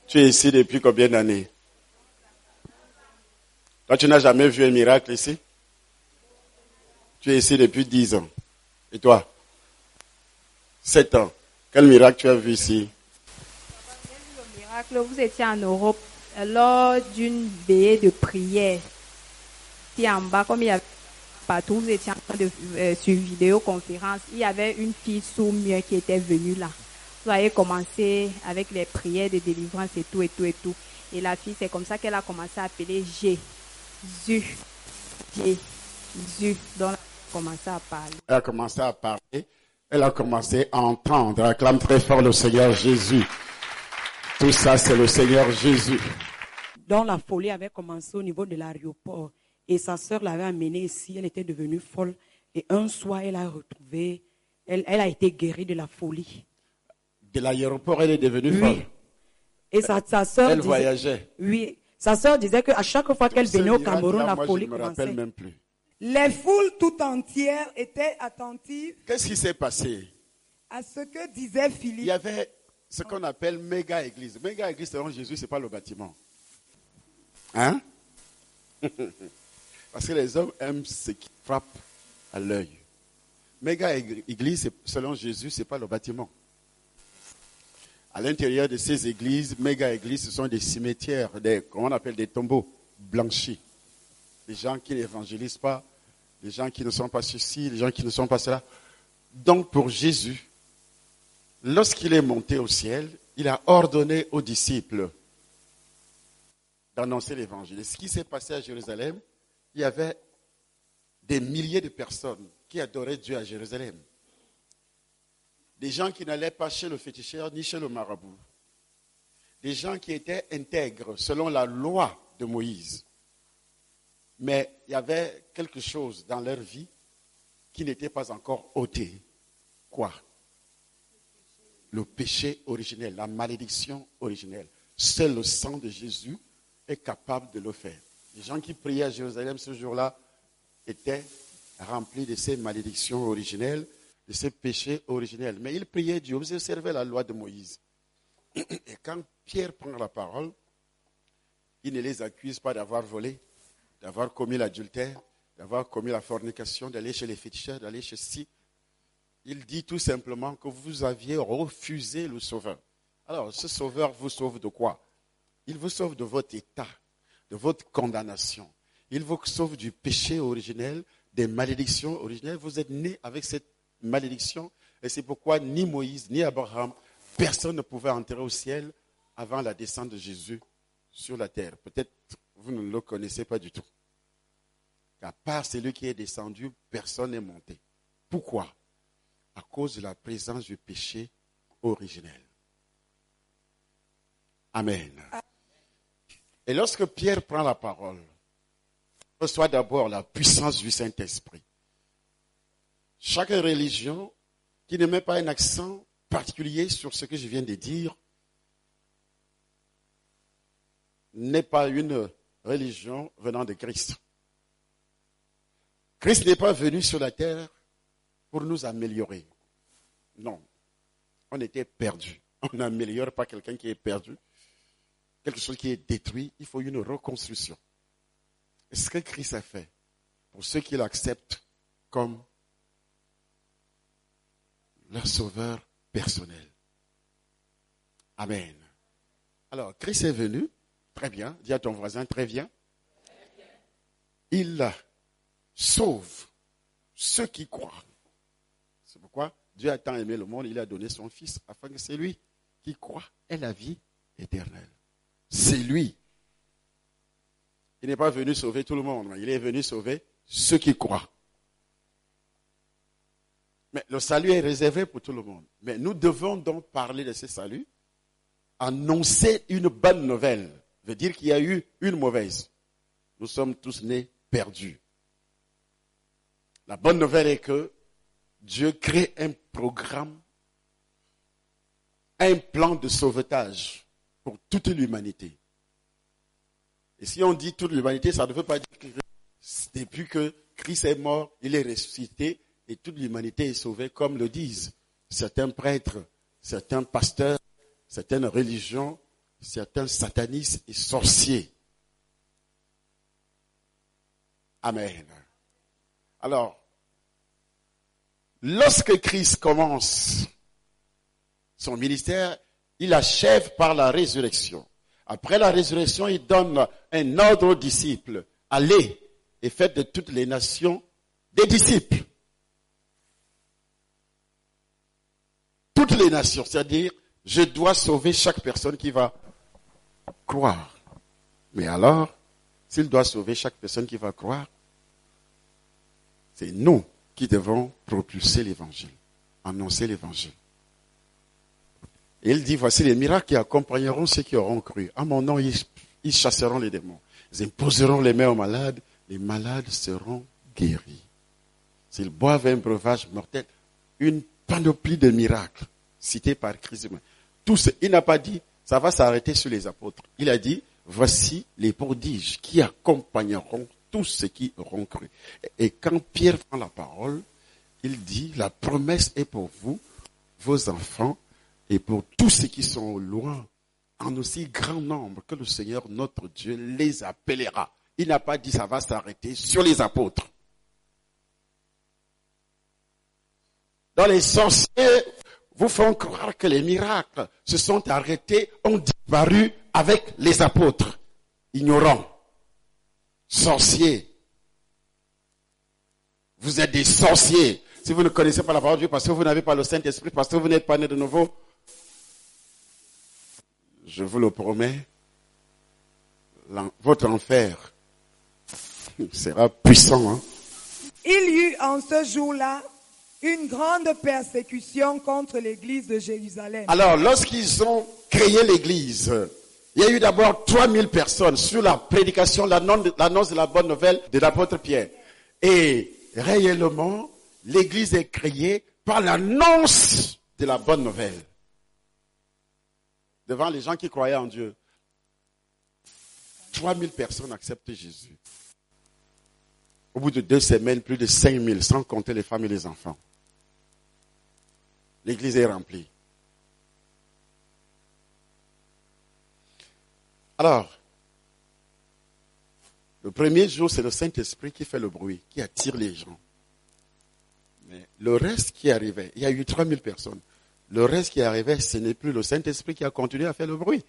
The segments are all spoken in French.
Tu es ici depuis combien d'années? Toi, tu n'as jamais vu un miracle ici? Tu es ici depuis 10 ans. Et toi? 7 ans. Quel miracle tu as vu ici? J'ai vu le miracle, vous étiez en Europe lors d'une veillée de prière. Ici en bas, comme il y avait partout, vous étiez en train de sur vidéoconférence, il y avait une fille sourde qui était venue là. Vous avez commencé avec les prières de délivrance et tout, et tout, et tout. Et la fille, c'est comme ça qu'elle a commencé à appeler Jésus. Jésus. Donc, elle a commencé à parler. Elle a commencé à parler. Elle a commencé à entendre. Elle acclame très fort le Seigneur Jésus. Tout ça, c'est le Seigneur Jésus. Donc la folie avait commencé au niveau de l'aéroport. Et sa sœur l'avait amenée ici. Elle était devenue folle. Et un soir, elle a retrouvé, elle a été guérie de la folie. De l'aéroport, elle est devenue Oui. folle. Et sa sœur Elle disait, voyageait. oui. Sa sœur disait qu'à chaque fois qu'elle venait au Cameroun, la folie je ne me commençait. rappelle même plus. Les foules tout entières étaient attentives Qu'est-ce qui s'est passé? à ce que disait Il Philippe. y avait ce qu'on appelle méga église. Méga église, selon Jésus, ce n'est pas le bâtiment. Hein? Parce que les hommes aiment ce qui frappe à l'œil. Méga église, selon Jésus, ce n'est pas le bâtiment. À l'intérieur de ces églises, méga églises, ce sont des cimetières, comment on appelle des tombeaux blanchis. Les gens qui n'évangélisent pas, les gens qui ne sont pas ceci, les gens qui ne sont pas cela. Donc pour Jésus, lorsqu'il est monté au ciel, il a ordonné aux disciples d'annoncer l'évangile. Et ce qui s'est passé à Jérusalem, il y avait des milliers de personnes qui adoraient Dieu à Jérusalem. Des gens qui n'allaient pas chez le féticheur ni chez le marabout. Des gens qui étaient intègres selon la loi de Moïse. Mais il y avait quelque chose dans leur vie qui n'était pas encore ôté. Quoi? Le péché originel, la malédiction originelle. Seul le sang de Jésus est capable de le faire. Les gens qui priaient à Jérusalem ce jour-là étaient remplis de ces malédictions originelles, de ces péchés originels. Mais ils priaient Dieu, ils observaient la loi de Moïse. Et quand Pierre prend la parole, il ne les accuse pas d'avoir volé, d'avoir commis l'adultère, d'avoir commis la fornication, d'aller chez les féticheurs, d'aller chez ci. Il dit tout simplement que vous aviez refusé le Sauveur. Alors, ce Sauveur vous sauve de quoi? Il vous sauve de votre état, de votre condamnation. Il vous sauve du péché originel, des malédictions originelles. Vous êtes né avec cette malédiction. Et c'est pourquoi ni Moïse, ni Abraham, personne ne pouvait entrer au ciel avant la descente de Jésus sur la terre. Peut-être vous ne le connaissez pas du tout. À part celui qui est descendu, personne n'est monté. Pourquoi? À cause de la présence du péché originel. Amen. Et lorsque Pierre prend la parole, il reçoit d'abord la puissance du Saint-Esprit. Chaque religion qui ne met pas un accent particulier sur ce que je viens de dire n'est pas une religion venant de Christ. Christ n'est pas venu sur la terre pour nous améliorer. Non. On était perdus. On n'améliore pas quelqu'un qui est perdu. Quelque chose qui est détruit, il faut une reconstruction. Et ce que Christ a fait, pour ceux qui l'acceptent comme leur sauveur personnel. Amen. Alors, Christ est venu, très bien, dis à ton voisin, très bien. Il sauve ceux qui croient. C'est pourquoi Dieu a tant aimé le monde, il a donné son Fils, afin que celui qui croit ait la vie éternelle. C'est lui. Il n'est pas venu sauver tout le monde, mais il est venu sauver ceux qui croient. Mais le salut est réservé pour tout le monde. Mais nous devons donc parler de ce salut, annoncer une bonne nouvelle, veut dire qu'il y a eu une mauvaise. Nous sommes tous nés perdus. La bonne nouvelle est que Dieu crée un programme, un plan de sauvetage pour toute l'humanité. Et si on dit toute l'humanité, ça ne veut pas dire que depuis que Christ est mort, il est ressuscité et toute l'humanité est sauvée, comme le disent certains prêtres, certains pasteurs, certaines religions certains satanistes et sorciers. Amen. Alors, lorsque Christ commence son ministère, il achève par la résurrection. Après la résurrection, il donne un ordre aux disciples. Allez et faites de toutes les nations des disciples. Toutes les nations, c'est-à-dire, je dois sauver chaque personne qui va croire. Mais alors, s'il doit sauver chaque personne qui va croire, c'est nous qui devons propulser l'évangile, annoncer l'évangile. Et il dit, voici les miracles qui accompagneront ceux qui auront cru. À mon nom, ils chasseront les démons. Ils imposeront les mains aux malades. Les malades seront guéris. S'ils boivent un breuvage mortel, une panoplie de miracles cités par Christ. Tous, il n'a pas dit, ça va s'arrêter sur les apôtres. Il a dit, voici les prodiges qui accompagneront tous ceux qui auront cru. Et quand Pierre prend la parole, il dit, la promesse est pour vous, vos enfants, et pour tous ceux qui sont au loin, en aussi grand nombre que le Seigneur notre Dieu les appellera. Il n'a pas dit ça va s'arrêter sur les apôtres. Dans les sorciers, vous font croire que les miracles se sont arrêtés, ont disparu avec les apôtres. Ignorants. Sorciers. Vous êtes des sorciers. Si vous ne connaissez pas la parole de Dieu, parce que vous n'avez pas le Saint-Esprit, parce que vous n'êtes pas né de nouveau, je vous le promets, votre enfer sera puissant. Hein? Il y eut en ce jour-là une grande persécution contre l'église de Jérusalem. Alors, lorsqu'ils ont créé l'église, il y a eu d'abord 3000 personnes sur la prédication, l'annonce de la bonne nouvelle de l'apôtre Pierre. Et réellement, l'église est créée par l'annonce de la bonne nouvelle. Devant les gens qui croyaient en Dieu. 3000 personnes acceptent Jésus. Au bout de 2 semaines, plus de 5000, sans compter les femmes et les enfants. L'église est remplie. Alors, le premier jour, c'est le Saint-Esprit qui fait le bruit, qui attire les gens. Mais le reste qui arrivait, il y a eu 3000 personnes. Le reste qui arrivait, ce n'est plus le Saint-Esprit qui a continué à faire le bruit.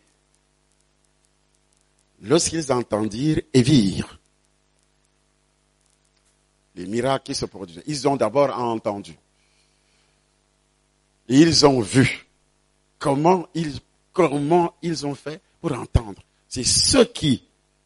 Lorsqu'ils entendirent et virent les miracles qui se produisaient, ils ont d'abord entendu. Et ils ont vu comment ils ont fait pour entendre. C'est ceux qui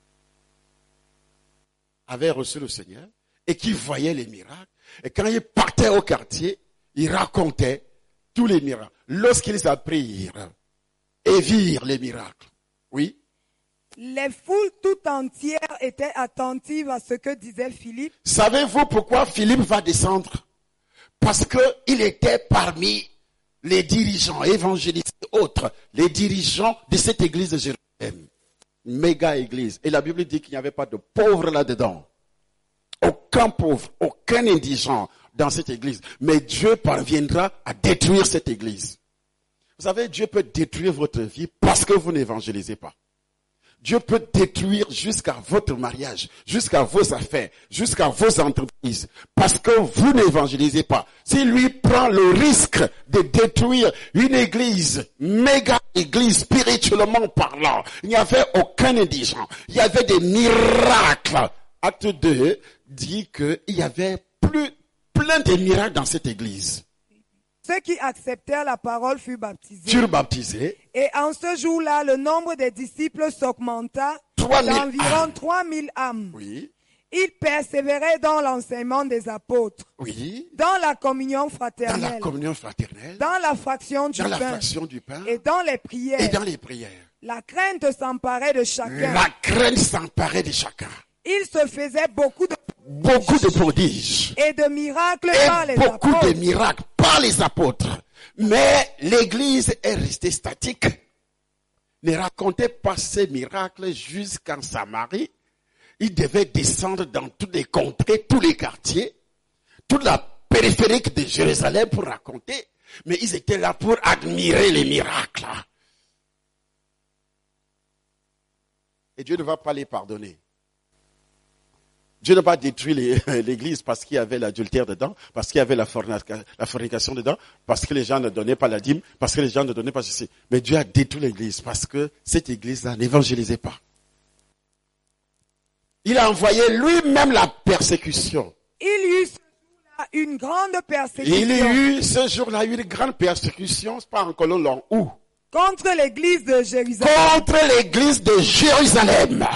avaient reçu le Seigneur et qui voyaient les miracles. Et quand ils partaient au quartier, ils racontaient tous les miracles. Lorsqu'ils apprirent et virent les miracles, oui. Les foules tout entières étaient attentives à ce que disait Philippe. Savez-vous pourquoi Philippe va descendre? Parce qu'il était parmi les dirigeants évangélistes et autres, les dirigeants de cette église de Jérusalem. Méga église. Et la Bible dit qu'il n'y avait pas de pauvres là-dedans. Aucun pauvre, aucun indigent dans cette église. Mais Dieu parviendra à détruire cette église. Vous savez, Dieu peut détruire votre vie parce que vous n'évangélisez pas. Dieu peut détruire jusqu'à votre mariage, jusqu'à vos affaires, jusqu'à vos entreprises, parce que vous n'évangélisez pas. S'il lui prend le risque de détruire une église, méga église spirituellement parlant, il n'y avait aucun indigent, il y avait des miracles. Acte 2 dit qu'il y avait plein de miracles dans cette église. Ceux qui acceptèrent la parole furent baptisés. Furent baptisés. Et en ce jour-là, le nombre des disciples s'augmenta d'environ 3000 âmes. Oui. Ils persévéraient dans l'enseignement des apôtres. Oui. Dans la communion fraternelle. Dans la communion fraternelle. Dans la fraction du pain. Dans la fraction du pain. Et dans les prières. Et dans les prières. La crainte s'emparait de chacun. La crainte s'emparait de chacun. Il se faisait beaucoup de prodiges et de miracles par les beaucoup apôtres. de miracles par les apôtres. Mais l'église est restée statique. Ne racontait pas ces miracles jusqu'en Samarie. Il devait descendre dans toutes les contrées, tous les quartiers, toute la périphérique de Jérusalem pour raconter. Mais ils étaient là pour admirer les miracles. Et Dieu ne va pas les pardonner. Dieu n'a pas détruit l'église parce qu'il y avait l'adultère dedans, parce qu'il y avait la fornication dedans, parce que les gens ne donnaient pas la dîme, parce que les gens ne donnaient pas ceci. Mais Dieu a détruit l'église parce que cette église-là n'évangélisait pas. Il a envoyé lui-même la persécution. Il y eut ce jour-là une grande persécution. Il y eut ce jour-là une grande persécution, c'est pas en colon long, où? Contre l'église de Jérusalem. Contre l'église de Jérusalem.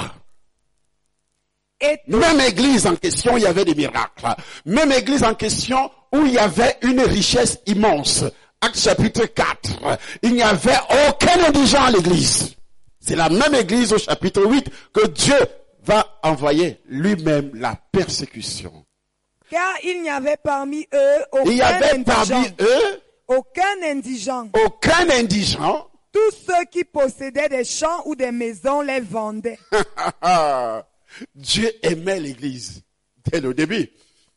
Et Même église en question, il y avait des miracles. Même église en question où il y avait une richesse immense. Acte chapitre 4. Il n'y avait aucun indigent à l'église. C'est la même église au chapitre 8 que Dieu va envoyer lui-même la persécution. car il n'y avait parmi eux Il y avait parmi eux aucun indigent. aucun indigent. Tous ceux qui possédaient des champs ou des maisons les vendaient. Dieu aimait l'église dès le début.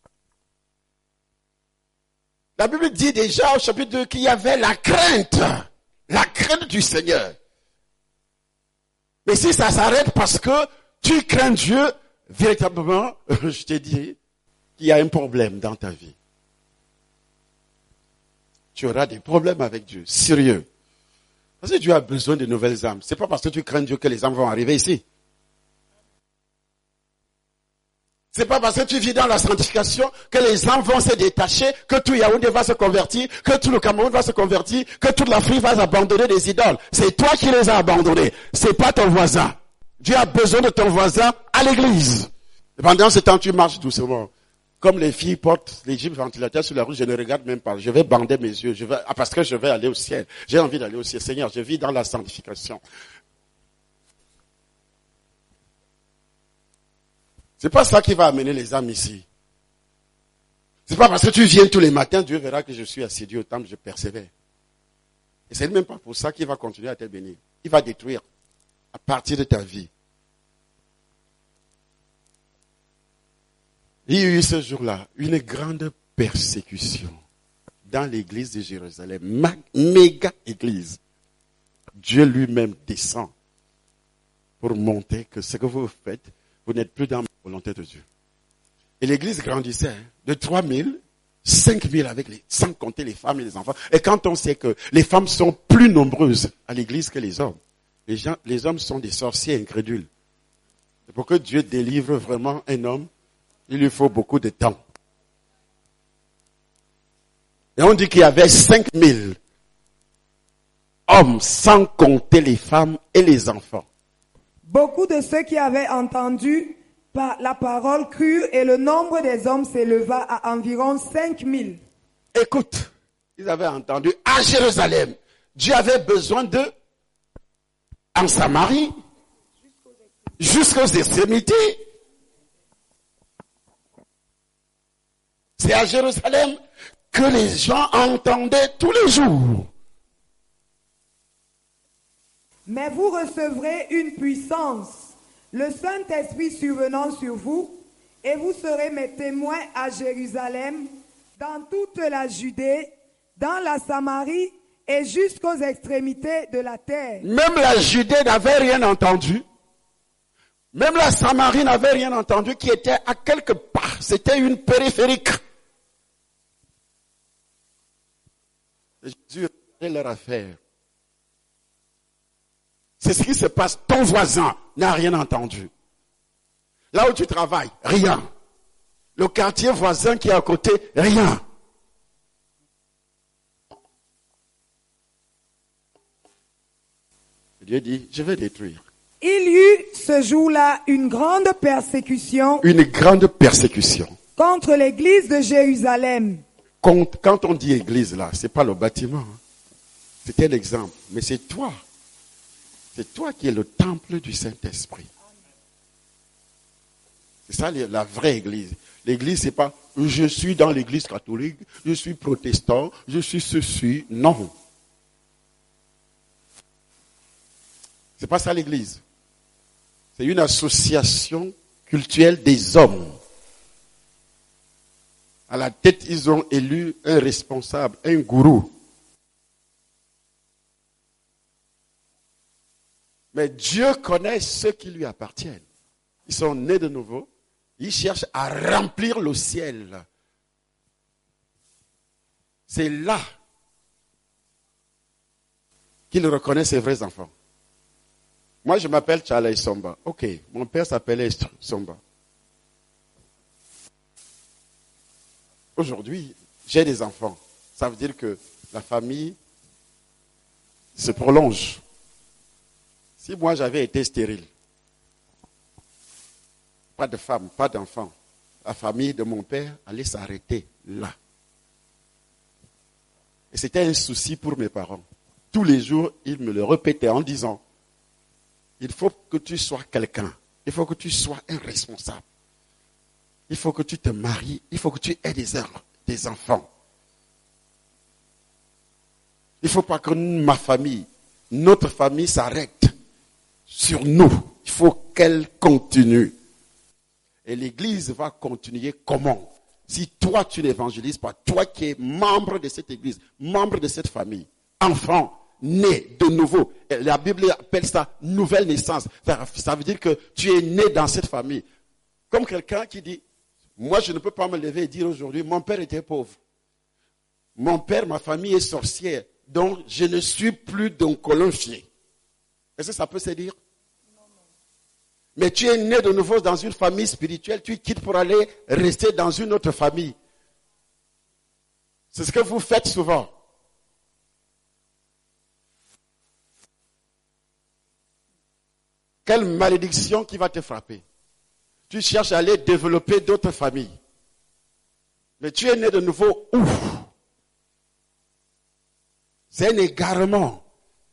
La Bible dit déjà au chapitre 2 qu'il y avait la crainte du Seigneur. Mais si ça s'arrête parce que tu crains Dieu, véritablement, je te dis qu'il y a un problème dans ta vie. Tu auras des problèmes avec Dieu, sérieux. Parce que Dieu a besoin de nouvelles âmes. C'est pas parce que tu crains Dieu que les âmes vont arriver ici. C'est pas parce que tu vis dans la sanctification que les âmes vont se détacher, que tout Yaoundé va se convertir, que tout le Cameroun va se convertir, que toute l'Afrique va abandonner des idoles. C'est toi qui les as abandonnés. C'est pas ton voisin. Dieu a besoin de ton voisin à l'église. Et pendant ce temps, tu marches doucement. Comme les filles portent les gifs ventilateurs sur la route, je ne regarde même pas. Je vais bander mes yeux. Parce que je vais aller au ciel. J'ai envie d'aller au ciel. Seigneur, je vis dans la sanctification. C'est pas ça qui va amener les âmes ici. C'est pas parce que tu viens tous les matins, Dieu verra que je suis assidu au temple, je persévère. Et c'est même pas pour ça qu'il va continuer à te bénir. Il va détruire à partir de ta vie. Il y a eu ce jour-là une grande persécution dans l'église de Jérusalem. Méga église. Dieu lui-même descend pour montrer que ce que vous faites, vous n'êtes plus dans la volonté de Dieu. Et l'église grandissait de 3000, 5000 sans compter les femmes et les enfants. Et quand on sait que les femmes sont plus nombreuses à l'église que les hommes, les hommes sont des sorciers incrédules. Et pour que Dieu délivre vraiment un homme, il lui faut beaucoup de temps. Et on dit qu'il y avait 5000 hommes sans compter les femmes et les enfants. Beaucoup de ceux qui avaient entendu la parole crurent et le nombre des hommes s'éleva à environ 5000. Écoute, ils avaient entendu à Jérusalem. Dieu avait besoin d'eux en Samarie jusqu'aux extrémités. C'est à Jérusalem que les gens entendaient tous les jours. Mais vous recevrez une puissance, le Saint-Esprit survenant sur vous, et vous serez mes témoins à Jérusalem, dans toute la Judée, dans la Samarie et jusqu'aux extrémités de la terre. Même la Judée n'avait rien entendu. Même la Samarie n'avait rien entendu, qui était à quelque part. C'était une périphérique. Jésus a leur affaire. C'est ce qui se passe. Ton voisin n'a rien entendu. Là où tu travailles, rien. Le quartier voisin qui est à côté, rien. Dieu dit, je vais détruire. Il y eut ce jour-là une grande persécution. Une grande persécution. Contre l'église de Jérusalem. Quand on dit église là, c'est pas le bâtiment. C'était l'exemple. Mais c'est toi. C'est toi qui es le temple du Saint-Esprit. C'est ça la vraie église. L'église, c'est pas je suis dans l'église catholique, je suis protestant, je suis ceci. Non. C'est pas ça l'église. C'est une association cultuelle des hommes. À la tête, ils ont élu un responsable, un gourou. Mais Dieu connaît ceux qui lui appartiennent. Ils sont nés de nouveau. Ils cherchent à remplir le ciel. C'est là qu'il reconnaît ses vrais enfants. Moi, je m'appelle Charles Somba. Ok, mon père s'appelait Somba. Aujourd'hui, j'ai des enfants. Ça veut dire que la famille se prolonge. Si moi, j'avais été stérile, pas de femme, pas d'enfant, la famille de mon père allait s'arrêter là. Et c'était un souci pour mes parents. Tous les jours, ils me le répétaient en disant, il faut que tu sois quelqu'un. Il faut que tu sois un responsable. Il faut que tu te maries. Il faut que tu aies des enfants. Il ne faut pas que ma famille, notre famille s'arrête sur nous. Il faut qu'elle continue. Et l'Église va continuer comment? Si toi, tu n'évangélises pas, toi qui es membre de cette Église, membre de cette famille, enfant, né de nouveau. La Bible appelle ça nouvelle naissance. Ça veut dire que tu es né dans cette famille. Comme quelqu'un qui dit, moi je ne peux pas me lever et dire aujourd'hui, mon père était pauvre. Mon père, ma famille est sorcière. Donc je ne suis plus d'un colonfier. Est-ce que ça peut se dire? Mais tu es né de nouveau dans une famille spirituelle, tu quittes pour aller rester dans une autre famille. C'est ce que vous faites souvent. Quelle malédiction qui va te frapper. Tu cherches à aller développer d'autres familles. Mais tu es né de nouveau où? C'est un égarement.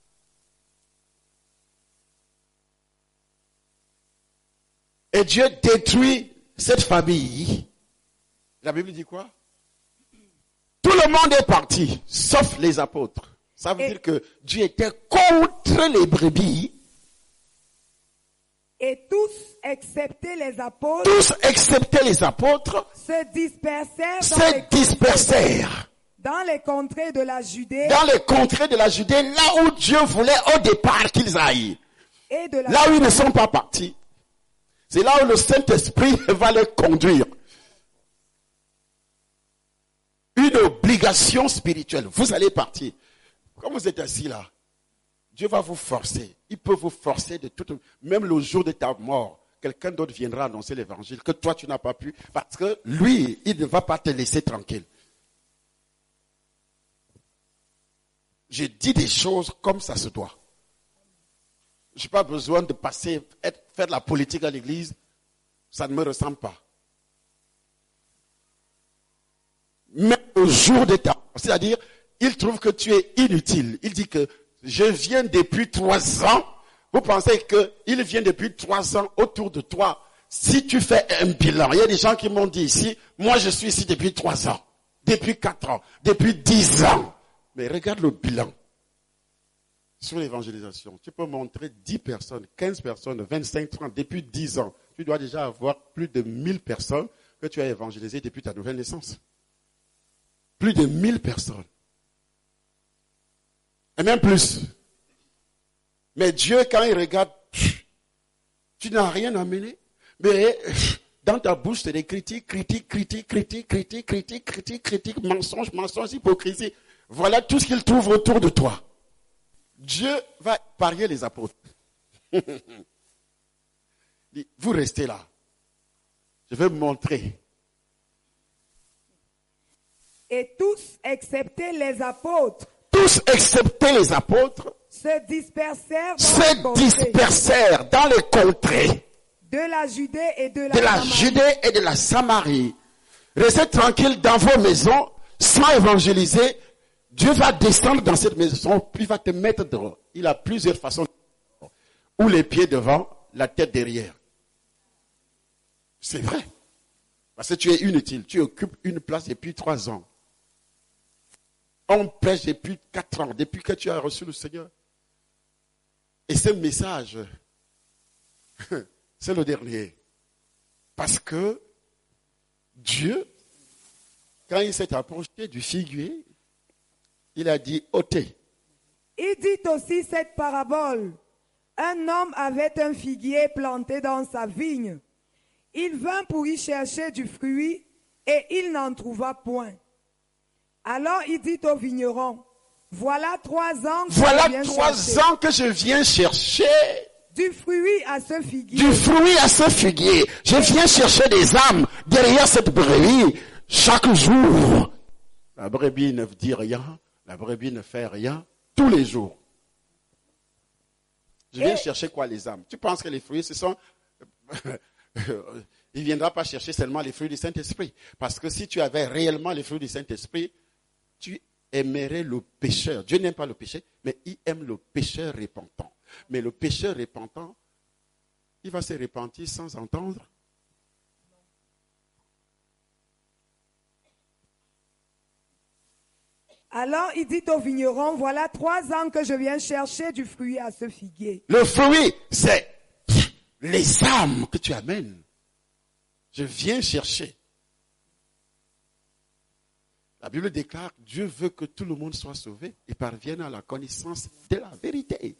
Et Dieu détruit cette famille. La Bible dit quoi? Tout le monde est parti, sauf les apôtres. Ça veut dire que Dieu était contre les brebis. Et tous, excepté les apôtres, se dispersèrent dans les contrées de la Judée. Dans les contrées de la Judée, là où Dieu voulait au départ qu'ils aillent. Là où ils ne sont pas partis. C'est là où le Saint-Esprit va les conduire. Une obligation spirituelle. Vous allez partir. Quand vous êtes assis là, Dieu va vous forcer. Il peut vous forcer de tout. Même le jour de ta mort, quelqu'un d'autre viendra annoncer l'évangile que toi tu n'as pas pu. Parce que lui, il ne va pas te laisser tranquille. Je dis des choses comme ça se doit. Je n'ai pas besoin de passer, faire de la politique à l'église. Ça ne me ressemble pas. Même au jour de ta mort, c'est-à-dire, il trouve que tu es inutile. Il dit que je viens depuis 3 ans. Vous pensez qu'il vient depuis 3 ans autour de toi. Si tu fais un bilan, il y a des gens qui m'ont dit ici, moi je suis ici depuis 3 ans, depuis 4 ans, depuis 10 ans. Mais regarde le bilan. Sur l'évangélisation, tu peux montrer 10 personnes, 15 personnes, 25, 30, depuis 10 ans. Tu dois déjà avoir plus de 1000 personnes que tu as évangélisées depuis ta nouvelle naissance. Plus de 1000 personnes. Et même plus. Mais Dieu, quand il regarde, tu n'as rien amené. Mais dans ta bouche, c'est des critiques, mensonges, hypocrisie. Voilà tout ce qu'il trouve autour de toi. Dieu va parier les apôtres. Vous restez là. Je vais vous montrer. Et tous, excepté les apôtres, se dispersèrent dans les contrées de la Judée et de la Samarie. Restez tranquilles dans vos maisons, sans évangéliser. Dieu va descendre dans cette maison, puis il va te mettre dehors. Il a plusieurs façons. Ou les pieds devant, la tête derrière. C'est vrai. Parce que tu es inutile. Tu occupes une place depuis 3 ans. On prêche depuis 4 ans, depuis que tu as reçu le Seigneur. Et ce message, c'est le dernier. Parce que Dieu, quand il s'est approché du figuier, il a dit ôtez. Il dit aussi cette parabole Un homme avait un figuier planté dans sa vigne. Il vint pour y chercher du fruit et il n'en trouva point. Alors il dit au vigneron, voilà 3 ans que Voilà je viens 3 chercher ans que je viens chercher du fruit à ce figuier. du fruit à ce figuier. Je viens chercher des âmes derrière cette brebis chaque jour. La brebis ne dit rien, la brebis ne fait rien tous les jours. Je viens chercher quoi, les âmes? Tu penses que les fruits, ce sont... Il ne viendra pas chercher seulement les fruits du Saint-Esprit. Parce que si tu avais réellement les fruits du Saint-Esprit, tu aimerais le pécheur. Dieu n'aime pas le péché, mais il aime le pécheur repentant. Mais le pécheur repentant, il va se repentir sans entendre. Alors il dit au vigneron, voilà 3 ans que je viens chercher du fruit à ce figuier. Le fruit, c'est les âmes que tu amènes. Je viens chercher. La Bible déclare que Dieu veut que tout le monde soit sauvé et parvienne à la connaissance de la vérité.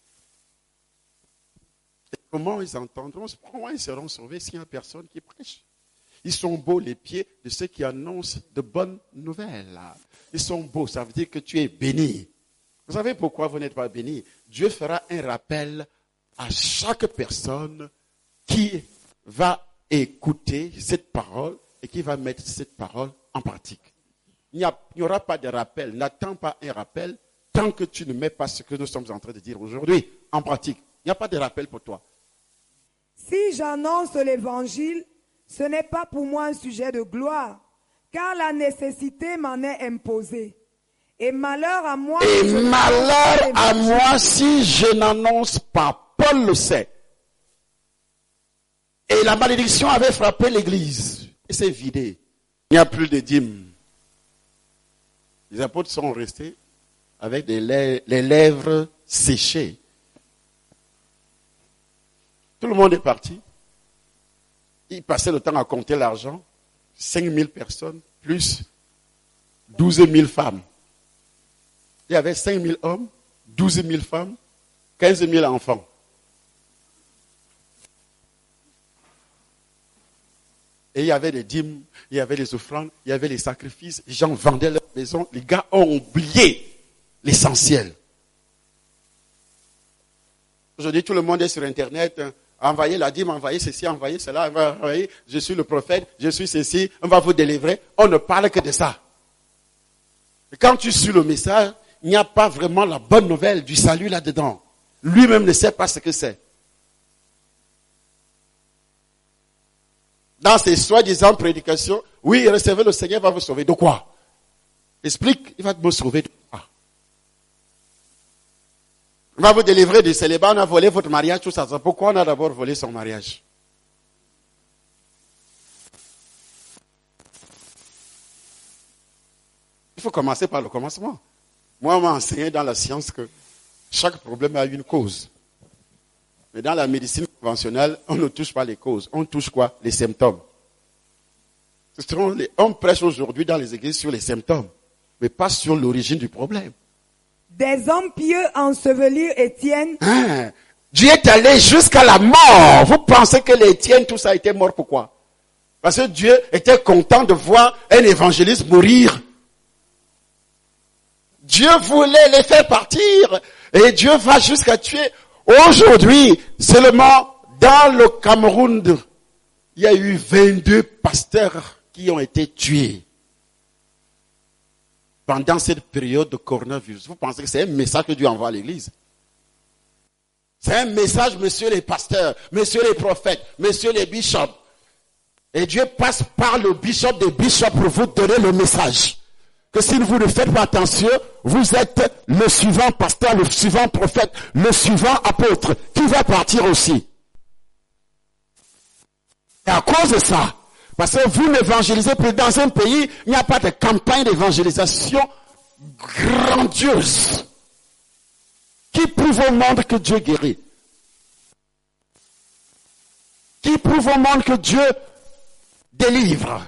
Et comment ils entendront, comment ils seront sauvés s'il n'y a personne qui prêche? Ils sont beaux les pieds de ceux qui annoncent de bonnes nouvelles. Ils sont beaux, ça veut dire que tu es béni. Vous savez pourquoi vous n'êtes pas béni? Dieu fera un rappel à chaque personne qui va écouter cette parole et qui va mettre cette parole en pratique. Il n'y aura pas de rappel. N'attends pas un rappel tant que tu ne mets pas ce que nous sommes en train de dire aujourd'hui en pratique. Il n'y a pas de rappel pour toi. Si j'annonce l'évangile, ce n'est pas pour moi un sujet de gloire, car la nécessité m'en est imposée. Et malheur à moi. Et malheur à moi si je n'annonce pas. Paul le sait. Et la malédiction avait frappé l'église. Et c'est vidé. Il n'y a plus de dîmes. Les apôtres sont restés avec les lèvres séchées. Tout le monde est parti. Ils passaient le temps à compter l'argent. 5000 personnes, plus 12 000 femmes. Il y avait 5000 hommes, 12 000 femmes, 15 000 enfants. Et il y avait des dîmes, il y avait les offrandes, il y avait les sacrifices. Les gens vendaient leur maison. Les gars ont oublié l'essentiel. Aujourd'hui, tout le monde est sur Internet. Envoyez la dîme, envoyez ceci, envoyez cela, envoyez, je suis le prophète, je suis ceci, on va vous délivrer. On ne parle que de ça. Et quand tu suis le message, il n'y a pas vraiment la bonne nouvelle du salut là-dedans. Lui-même ne sait pas ce que c'est. Dans ces soi-disant prédications, oui, recevez le Seigneur va vous sauver. De quoi? Explique, il va me sauver de quoi? Il va vous délivrer du célibat, on a volé votre mariage, tout ça. Pourquoi on a d'abord volé son mariage? Il faut commencer par le commencement. Moi, on m'a enseigné dans la science que chaque problème a une cause. Mais dans la médecine conventionnelle, on ne touche pas les causes. On touche quoi? Les symptômes. On prêche aujourd'hui dans les églises sur les symptômes, mais pas sur l'origine du problème. Des hommes pieux ensevelirent Étienne. Dieu est allé jusqu'à la mort. Vous pensez que les Étienne, tout ça a été mort, pourquoi? Parce que Dieu était content de voir un évangéliste mourir. Dieu voulait les faire partir. Et Dieu va jusqu'à tuer. Aujourd'hui, seulement dans le Cameroun, il y a eu 22 pasteurs qui ont été tués pendant cette période de coronavirus. Vous pensez que c'est un message que Dieu envoie à l'église? C'est un message, messieurs les pasteurs, messieurs les prophètes, messieurs les bishops. Et Dieu passe par le bishop des bishops pour vous donner le message. Que si vous ne faites pas attention, vous êtes le suivant pasteur, le suivant prophète, le suivant apôtre, qui va partir aussi. Et à cause de ça, parce que vous n'évangélisez plus dans un pays, il n'y a pas de campagne d'évangélisation grandiose qui prouve au monde que Dieu guérit. Qui prouve au monde que Dieu délivre.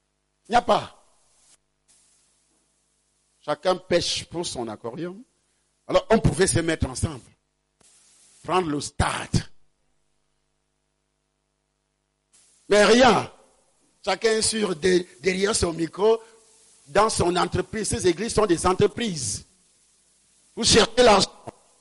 Il n'y a pas. Chacun pêche pour son aquarium. Alors on pouvait se mettre ensemble, prendre le stade. Mais rien. Chacun derrière son micro, dans son entreprise. Ces églises sont des entreprises. Vous cherchez l'argent.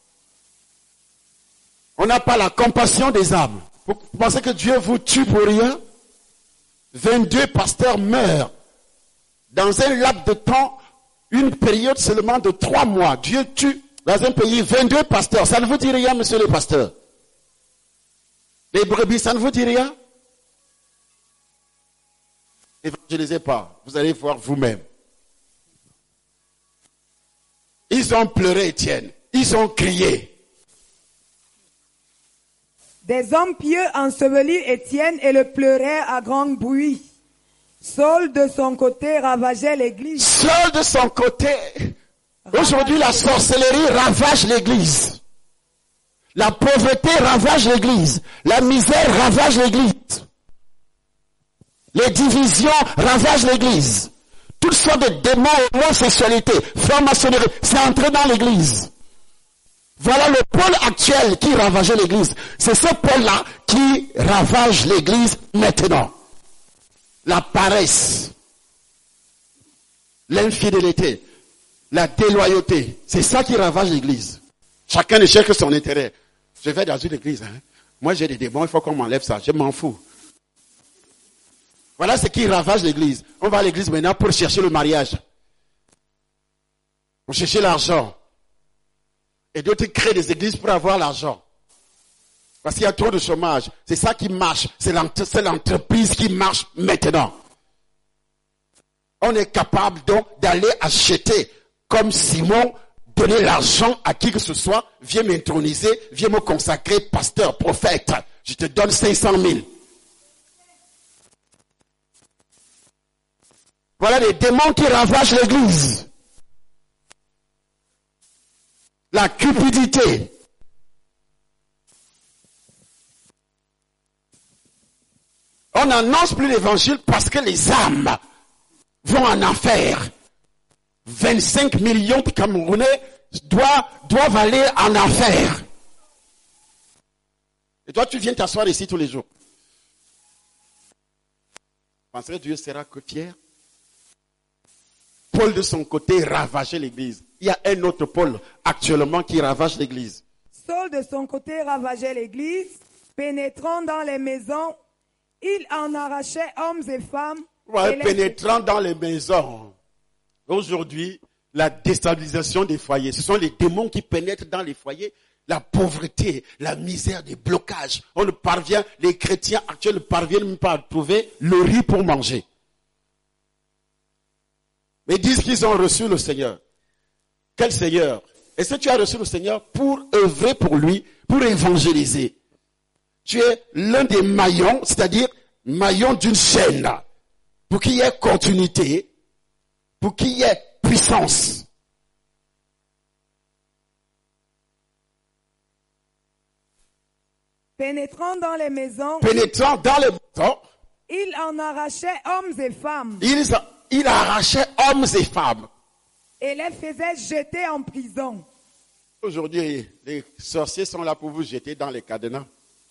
On n'a pas la compassion des âmes. Vous pensez que Dieu vous tue pour rien? 22 pasteurs meurent. Dans un laps de temps, une période seulement de 3 mois. Dieu tue dans un pays 22 pasteurs. Ça ne vous dit rien, monsieur le pasteur? Les brebis, ça ne vous dit rien? Évangélisez pas. Vous allez voir vous-même. Ils ont pleuré, Étienne. Ils ont crié. Des hommes pieux ensevelirent Étienne et le pleuraient à grand bruit. Saul de son côté ravageait l'église. Saul de son côté. Aujourd'hui, la sorcellerie ravage l'église. La pauvreté ravage l'église. La misère ravage l'église. Les divisions ravagent l'église. Toutes sortes de démons, homosexualité, franc-maçonnerie, c'est entré dans l'église. Voilà le pôle actuel qui ravageait l'église. C'est ce pôle-là qui ravage l'église maintenant. La paresse, l'infidélité, la déloyauté, c'est ça qui ravage l'église. Chacun ne cherche que son intérêt. Je vais dans une église, moi j'ai des démons, il faut qu'on m'enlève ça, je m'en fous. Voilà ce qui ravage l'église. On va à l'église maintenant pour chercher le mariage. Pour chercher l'argent. Et d'autres créent des églises pour avoir l'argent. Parce qu'il y a trop de chômage. C'est ça qui marche. C'est l'entreprise qui marche maintenant. On est capable donc d'aller acheter, comme Simon, donner l'argent à qui que ce soit. Viens m'introniser, viens me consacrer, pasteur, prophète. Je te donne 500 000. Voilà les démons qui ravagent l'église. La cupidité. On n'annonce plus l'évangile parce que les âmes vont en enfer. 25 millions de Camerounais doivent aller en enfer. Et toi, tu viens t'asseoir ici tous les jours. Penserais que Dieu sera que fier? Paul de son côté ravageait l'église. Il y a un autre Paul actuellement qui ravage l'église. Saul de son côté ravageait l'église, pénétrant dans les maisons, il en arrachait hommes et femmes. Ouais, pénétrant dans les maisons. Aujourd'hui, la déstabilisation des foyers, ce sont les démons qui pénètrent dans les foyers. La pauvreté, la misère, des blocages. Les chrétiens actuels ne parviennent même pas à trouver le riz pour manger. Mais ils disent qu'ils ont reçu le Seigneur. Quel Seigneur? Est-ce que tu as reçu le Seigneur pour œuvrer pour lui, pour évangéliser? Tu es l'un des maillons, c'est-à-dire maillon d'une chaîne, pour qu'il y ait continuité, pour qu'il y ait puissance. Pénétrant dans les maisons, il en arrachait hommes et femmes. Il arrachait hommes et femmes. Et les faisait jeter en prison. Aujourd'hui, les sorciers sont là pour vous jeter dans les cadenas.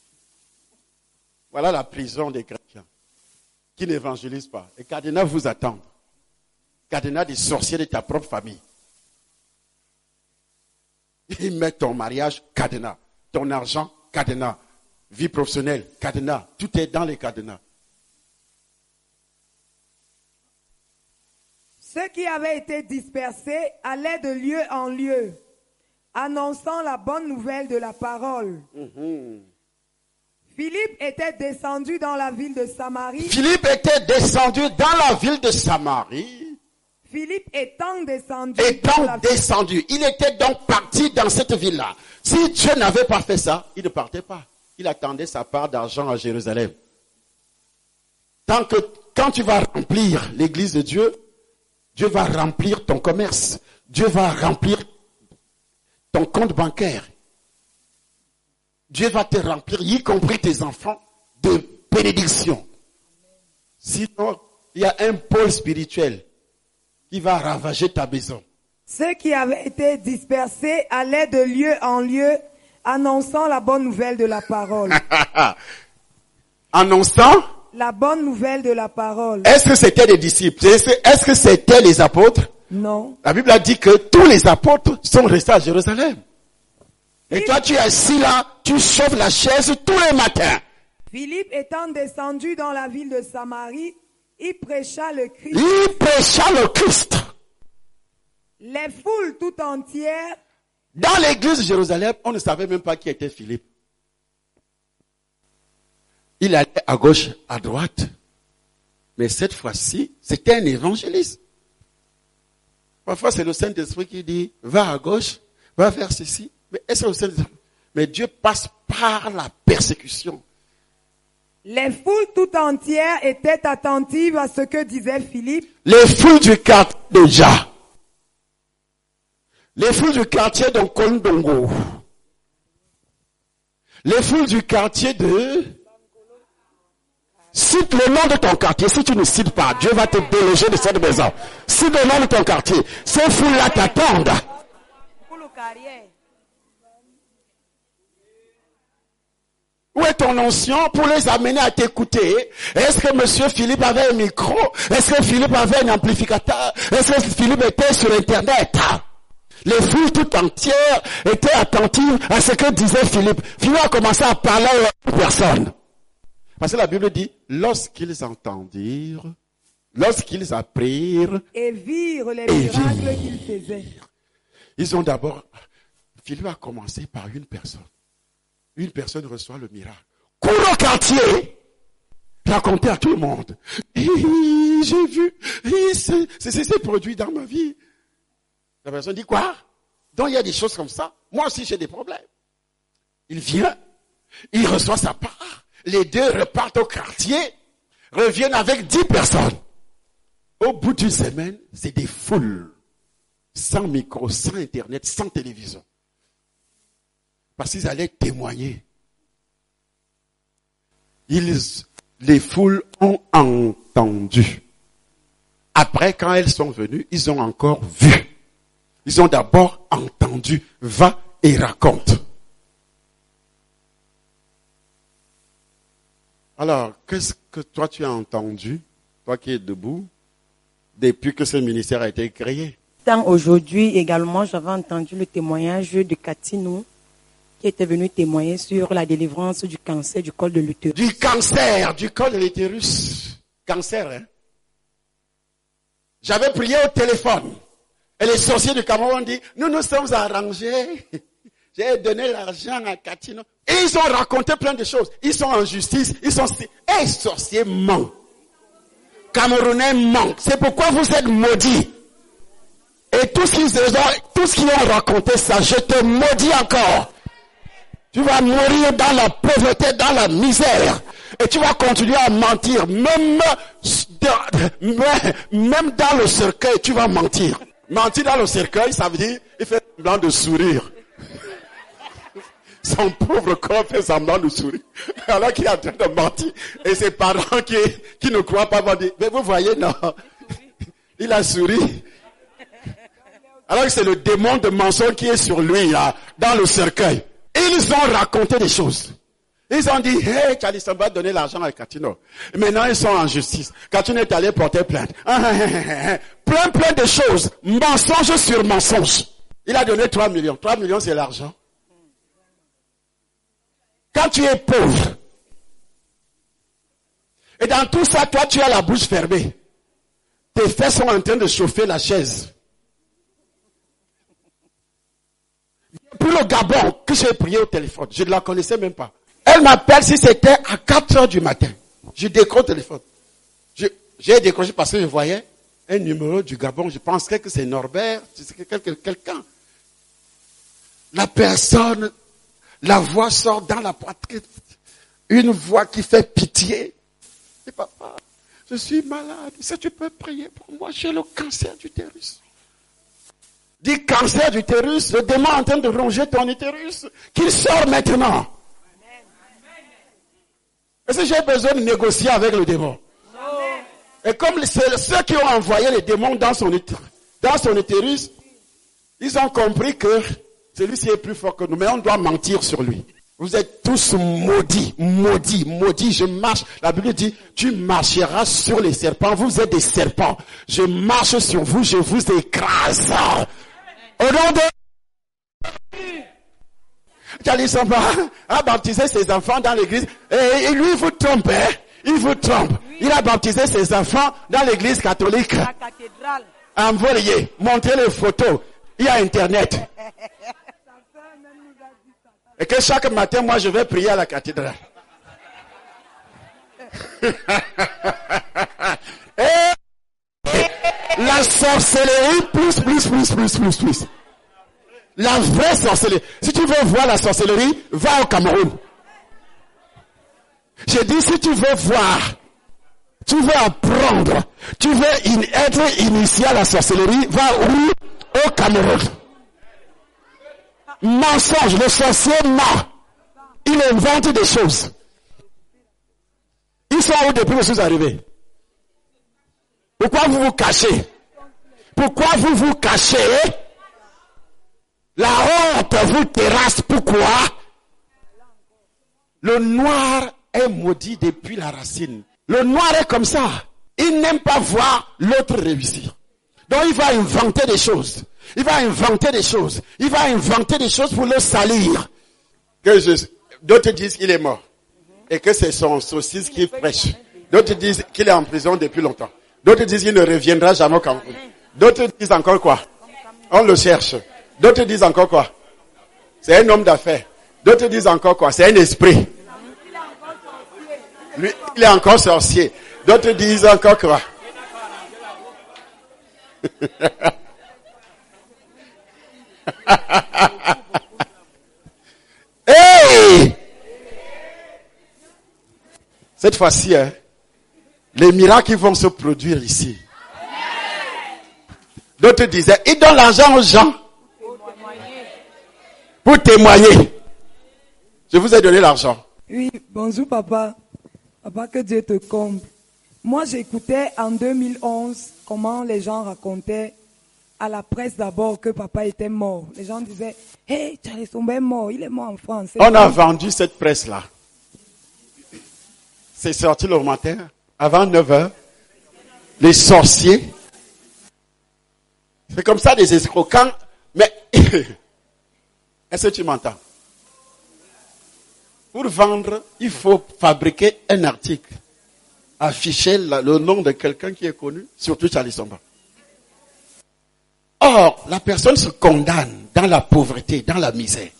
Voilà la prison des chrétiens qui n'évangélisent pas. Les cadenas vous attendent. Cadenas des sorciers de ta propre famille. Ils mettent ton mariage, cadenas. Ton argent, cadenas. Vie professionnelle, cadenas. Tout est dans les cadenas. Ceux qui avaient été dispersés allaient de lieu en lieu, annonçant la bonne nouvelle de la parole. Philippe était descendu dans la ville de Samarie. Philippe étant descendu. Il était donc parti dans cette ville-là. Si Dieu n'avait pas fait ça, il ne partait pas. Il attendait sa part d'argent à Jérusalem. Quand tu vas remplir l'église de Dieu, Dieu va remplir ton commerce. Dieu va remplir ton compte bancaire. Dieu va te remplir, y compris tes enfants, de bénédictions. Sinon, il y a un pôle spirituel qui va ravager ta maison. Ceux qui avaient été dispersés allaient de lieu en lieu, annonçant la bonne nouvelle de la parole. Annonçant, La bonne nouvelle de la parole. est-ce que c'était des disciples? Est-ce que c'était les apôtres? Non. La Bible a dit que tous les apôtres sont restés à Jérusalem. Et toi, tu es assis là, tu chauffes la chaise tous les matins. Philippe étant descendu dans la ville de Samarie, il prêcha le Christ. Il prêcha le Christ. Les foules tout entières Dans l'église de Jérusalem, on ne savait même pas qui était Philippe. Il allait à gauche, à droite. Mais cette fois-ci, c'était un évangéliste. Parfois, c'est le Saint-Esprit qui dit, va à gauche, va faire ceci. Mais est-ce que le Saint-Esprit... Mais Dieu passe par la persécution. Les foules tout entières étaient attentives à ce que disait Philippe. Les foules du quartier de Ja. Les foules du quartier de Kondongo. Les foules du quartier de... Cite le nom de ton quartier. Si tu ne cites pas, Dieu va te déloger de cette maison. Cite le nom de ton quartier. Ces foules-là t'attendent. Où est ton onction pour les amener à t'écouter? Est-ce que monsieur Philippe avait un micro? Est-ce que Philippe avait un amplificateur? Est-ce que Philippe était sur Internet? Les foules tout entières étaient attentives à ce que disait Philippe. Philippe a commencé à parler aux personnes. Parce que la Bible dit, lorsqu'ils entendirent, lorsqu'ils apprirent Et virent les miracles qu'il faisait. Ils ont d'abord, Philippe a commencé par une personne. Une personne reçoit le miracle. Cours au quartier, racontez à tout le monde. J'ai vu, c'est produit dans ma vie. La personne dit quoi? Donc il y a des choses comme ça. Moi aussi j'ai des problèmes. Il vient, il reçoit sa part. Les deux repartent au quartier, reviennent avec 10 personnes. Au bout d'une semaine, c'est des foules. Sans micro, sans internet, sans télévision. Parce qu'ils allaient témoigner. Les foules ont entendu. Après, quand elles sont venues, ils ont encore vu. Ils ont d'abord entendu. Va et raconte. Alors, qu'est-ce que toi tu as entendu, toi qui es debout, depuis que ce ministère a été créé? Aujourd'hui également, j'avais entendu le témoignage de Katinou, qui était venu témoigner sur la délivrance du cancer du col de l'utérus. Du cancer, du col de l'utérus. Cancer, hein? J'avais prié au téléphone. Et les sorciers du Cameroun ont dit, nous nous sommes arrangés. J'ai donné l'argent à Katino. Et ils ont raconté plein de choses. Ils sont en justice. Ils sont... Et les sorciers mentent. Camerounais mentent. C'est pourquoi vous êtes maudits. Et tout ce qu'ils ont raconté ça, je te maudis encore. Tu vas mourir dans la pauvreté, dans la misère. Et tu vas continuer à mentir. Même dans le cercueil, tu vas mentir. Mentir dans le cercueil, ça veut dire, il fait semblant de sourire. Son pauvre corps fait semblant de sourire. Alors qu'il est en train de mentir. Et ses parents qui ne croient pas vont dire, mais vous voyez, non. Il a souri. Alors que c'est le démon de mensonge qui est sur lui, là, dans le cercueil. Ils ont raconté des choses. Ils ont dit, hey, Charlie va donner l'argent à Katino. Maintenant, ils sont en justice. Katino est allé porter plainte. Plein de choses. Mensonge sur mensonge. Il a donné 3 millions. 3 millions, c'est l'argent. Quand tu es pauvre, et dans tout ça, toi, tu as la bouche fermée. Tes fesses sont en train de chauffer la chaise. Pour le Gabon, que j'ai prié au téléphone, je ne la connaissais même pas. Elle m'appelle si c'était à 4 heures du matin. Je décroche le téléphone. J'ai décroché parce que je voyais un numéro du Gabon. Je pensais que c'est Norbert, c'est quelqu'un. La personne, la voix sort dans la poitrine. Une voix qui fait pitié. Et papa, je suis malade. Est-ce que tu peux prier pour moi? J'ai le cancer d'utérus. Dis cancer d'utérus, le démon est en train de ronger ton utérus. Qu'il sort maintenant. Est-ce que j'ai besoin de négocier avec le démon? Et comme c'est ceux qui ont envoyé les démons dans son utérus, Ils ont compris que celui-ci est plus fort que nous, mais on doit mentir sur lui. Vous êtes tous maudits, maudits, maudits. Je marche. La Bible dit, tu marcheras sur les serpents. Vous êtes des serpents. Je marche sur vous, je vous écrase. Au nom de... Charlie Samba a baptisé ses enfants dans l'église. Et lui, il vous trompe, hein? Il vous trompe. Il a baptisé ses enfants dans l'église catholique. La cathédrale. Envoyez, montrez les photos. Il y a Internet. Et que chaque matin, moi, je vais prier à la cathédrale. Et la sorcellerie, plus. La vraie sorcellerie. Si tu veux voir la sorcellerie, va au Cameroun. J'ai dit, si tu veux voir, tu veux apprendre, tu veux être initié à la sorcellerie, va où? Au Cameroun. Mensonge, le sorcier ment. Il invente des choses. Ils sont où depuis que je suis arrivé? Pourquoi vous vous cachez? Pourquoi vous vous cachez? La honte vous terrasse. Pourquoi? Le noir est maudit depuis la racine. Le noir est comme ça. Il n'aime pas voir l'autre réussir. Donc il va inventer des choses. Il va inventer des choses. Il va inventer des choses pour le salir. D'autres disent qu'il est mort. Et que c'est son saucisse qui prêche. D'autres disent qu'il est en prison depuis longtemps. D'autres disent qu'il ne reviendra jamais au Cameroun. D'autres disent encore quoi? On le cherche. D'autres disent encore quoi? C'est un homme d'affaires. D'autres disent encore quoi? C'est un esprit. Lui, il est encore sorcier. D'autres disent encore quoi? Hey! Cette fois-ci, les miracles vont se produire ici. D'autres disaient, ils donnent l'argent aux gens pour témoigner. Je vous ai donné l'argent. Oui, bonjour papa. Papa, que Dieu te comble. Moi, j'écoutais en 2011 comment les gens racontaient à la presse d'abord que papa était mort. Les gens disaient, hey, Charlie Samba est mort, il est mort en France. On a vendu cette presse-là. C'est sorti le matin, avant 9h. Les sorciers. C'est comme ça des escroquants. Mais, est-ce que tu m'entends? Pour vendre, il faut fabriquer un article. Afficher le nom de quelqu'un qui est connu, surtout Charlie Samba. Or, la personne se condamne dans la pauvreté, dans la misère.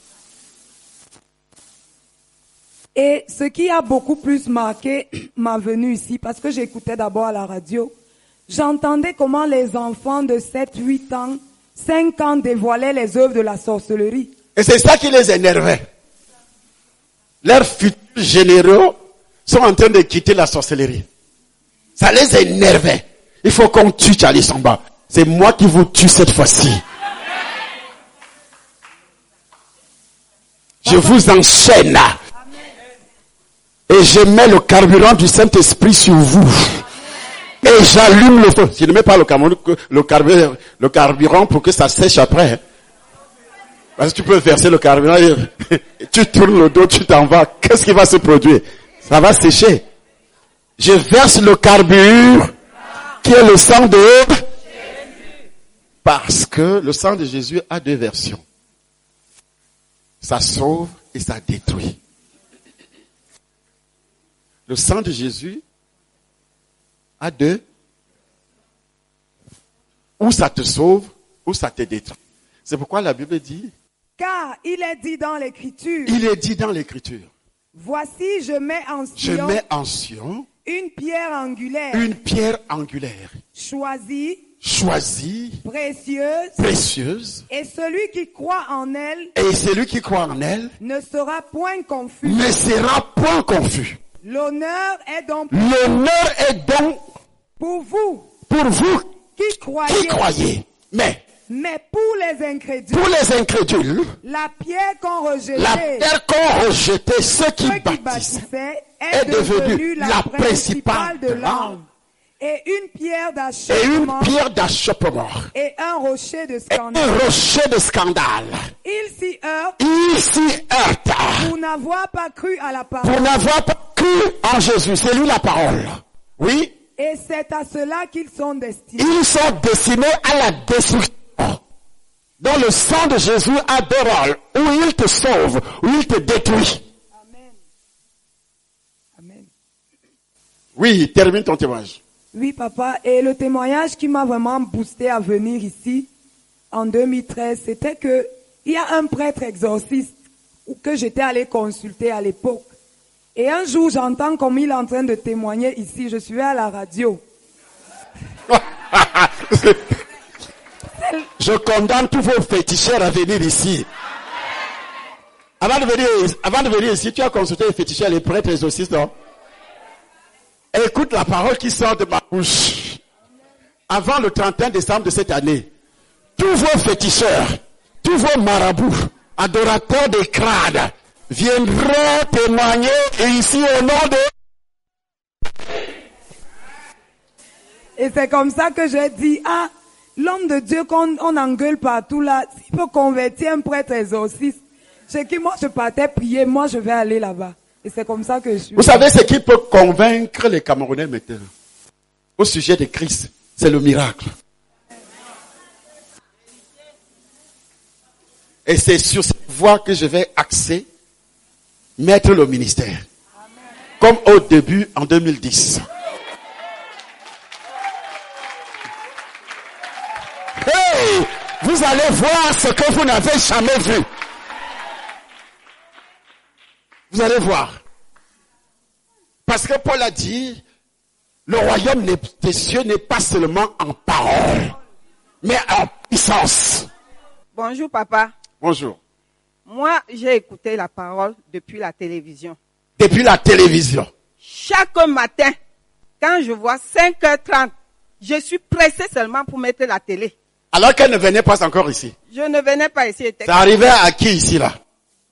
Et ce qui a beaucoup plus marqué ma venue ici, parce que j'écoutais d'abord à la radio, j'entendais comment les enfants de 7, 8 ans, 5 ans dévoilaient les œuvres de la sorcellerie. Et c'est ça qui les énervait. Leurs futurs généraux sont en train de quitter la sorcellerie. Ça les énervait. Il faut qu'on tue Charlie Samba. C'est moi qui vous tue cette fois-ci. Je vous enchaîne. Et je mets le carburant du Saint-Esprit sur vous. Et j'allume le feu. Je ne mets pas le carburant pour que ça sèche après. Parce que tu peux verser le carburant et tu tournes le dos, tu t'en vas. Qu'est-ce qui va se produire? Ça va sécher. Je verse le carburant qui est le sang de Jésus. Parce que le sang de Jésus a deux versions. Ça sauve et ça détruit. Le sang de Jésus a deux. Ou ça te sauve, ou ça te détruit. C'est pourquoi la Bible dit. Car il est dit dans l'Écriture. Il est dit dans l'Écriture. Voici, je mets en Sion. Je mets en Sion. Une pierre angulaire. Une pierre angulaire. Choisie. Précieuse. Et celui qui croit en elle. Et celui qui croit en elle. Ne sera point confus. Ne sera point confus. L'honneur est donc. Pour vous. Qui croyez. Mais pour les incrédules. La pierre qu'on rejetait. Ceux qui bâtissaient est devenue la principale de l'âme. Et une pierre et une d'achoppement. pierre d'achoppement. Et un rocher de Et scandale. un rocher de scandale. Il s'y heurte Il s'y heurte pour n'avoir pas cru à la parole. pour n'avoir pas cru en Jésus. C'est lui la parole. Oui. Et c'est à cela qu'ils sont destinés. Ils sont destinés à la destruction. Dans le sang de Jésus a deux rôles. Ou il te sauve, ou il te détruit. Amen. Amen. Oui, termine ton témoignage. Oui, papa. Et le témoignage qui m'a vraiment boosté à venir ici, en 2013, c'était que il y a un prêtre exorciste que j'étais allé consulter à l'époque. Et un jour, j'entends comme il est en train de témoigner ici. Je suis à la radio. Je condamne tous vos féticheurs à venir ici. Avant de venir ici, tu as consulté les féticheurs, les prêtres, les exorcistes, non? Écoute la parole qui sort de ma bouche. Avant le 31 décembre de cette année, tous vos féticheurs, tous vos marabouts, adorateurs des crânes, viendront témoigner ici au nom de... Et c'est comme ça que j'ai dit, l'homme de Dieu qu'on engueule partout là, s'il peut convertir un prêtre exorciste, c'est que moi je partais prier, moi je vais aller là-bas. Et c'est comme ça que je suis. Vous savez ce qui peut convaincre les Camerounais maintenant au sujet de Christ? C'est le miracle. Et c'est sur cette voie que je vais axer, mettre le ministère. Comme au début en 2010. Hey! Vous allez voir ce que vous n'avez jamais vu. Vous allez voir. Parce que Paul a dit, le royaume des cieux n'est pas seulement en parole, mais en puissance. Bonjour papa. Bonjour. Moi, j'ai écouté la parole depuis la télévision. Depuis la télévision. Chaque matin, quand je vois 5h30, je suis pressé seulement pour mettre la télé. Alors qu'elle ne venait pas encore ici. Je ne venais pas ici. Ça arrivait à qui ici là?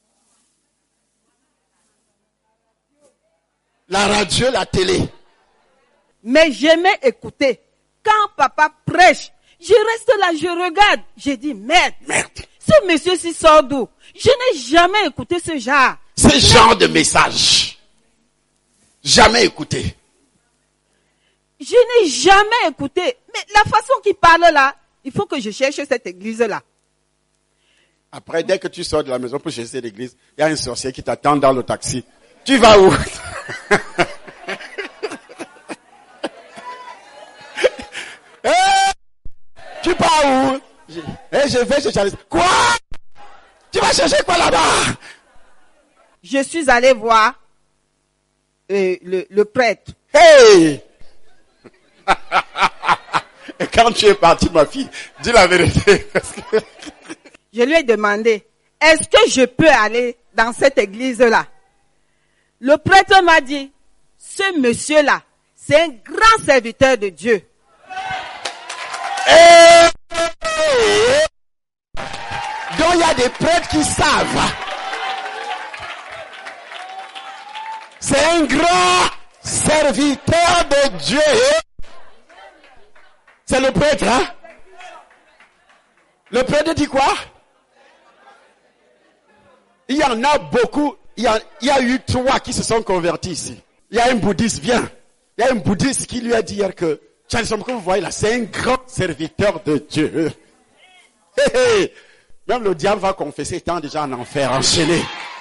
La radio, la télé. Mais j'aimais écouter. Quand papa prêche, je reste là, je regarde. J'ai dit, merde. Ce monsieur-ci sort d'où? Je n'ai jamais écouté ce genre. Ce genre de message. Jamais écouté. Je n'ai jamais écouté. Mais la façon qu'il parle là, il faut que je cherche cette église-là. Après, dès que tu sors de la maison pour chercher l'église, il y a un sorcier qui t'attend dans le taxi. Tu vas où? Hey, tu pars où? Je vais chez Charles. Quoi? Tu vas chercher quoi là-bas? Je suis allé voir le prêtre. Hey! Et quand tu es parti, ma fille, dis la vérité. Je lui ai demandé, est-ce que je peux aller dans cette église-là? Le prêtre m'a dit, ce monsieur-là, c'est un grand serviteur de Dieu. Donc il y a des prêtres qui savent. C'est un grand serviteur de Dieu. C'est le prêtre, hein? Le prêtre dit quoi? Il y en a beaucoup. Il y a eu 3 qui se sont convertis ici. Il y a un bouddhiste, viens. Il y a un bouddhiste qui lui a dit hier que, Charles, comme vous voyez là, c'est un grand serviteur de Dieu. Hey, hey. Même le diable va confesser étant déjà en enfer, enchaîné.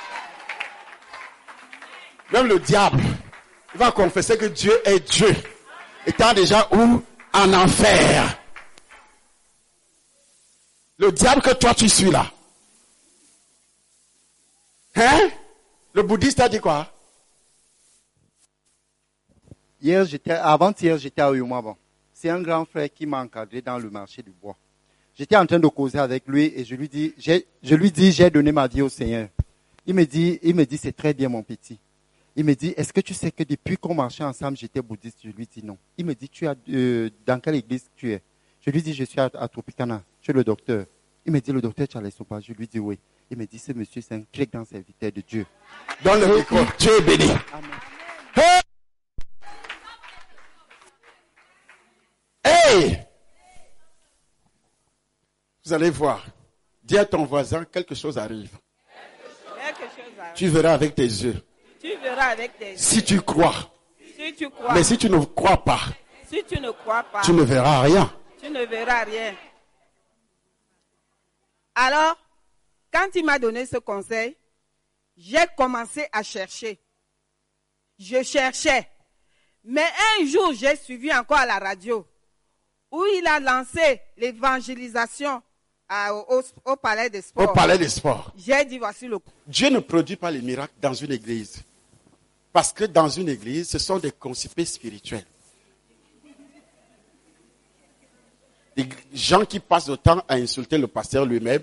Même le diable, il va confesser que Dieu est Dieu, étant déjà où? En enfer. Le diable que toi tu suis là. Hein? Le bouddhiste a dit quoi? Avant-hier, j'étais à Oyumaba. C'est un grand frère qui m'a encadré dans le marché du bois. J'étais en train de causer avec lui et je lui dis, j'ai donné ma vie au Seigneur. Il me dit, c'est très bien mon petit. Il me dit, est-ce que tu sais que depuis qu'on marchait ensemble, j'étais bouddhiste? Je lui dis non. Il me dit, dans quelle église tu es? Je lui dis, je suis à Tropicana. Je suis le docteur. Il me dit, le docteur Charles Sopa. Je lui dis oui. Il me dit, ce monsieur, c'est un très grand serviteur de Dieu. Dans le micro, Dieu est béni. Amen. Hey! Vous allez voir. Dis à ton voisin, quelque chose arrive. Quelque chose arrive. Tu verras avec tes yeux. Tu verras avec tes yeux. Si tu crois. Si tu crois. Mais si tu ne crois pas, Si tu ne crois pas, tu ne verras rien. tu ne verras rien. Alors, quand il m'a donné ce conseil, j'ai commencé à chercher. Je cherchais. Mais un jour, j'ai suivi encore à la radio où il a lancé l'évangélisation au palais des sports. Au palais des sports. J'ai dit, voici le coup. Dieu ne produit pas les miracles dans une église. Parce que dans une église, ce sont des constipés spirituels. Des gens qui passent le temps à insulter le pasteur lui-même.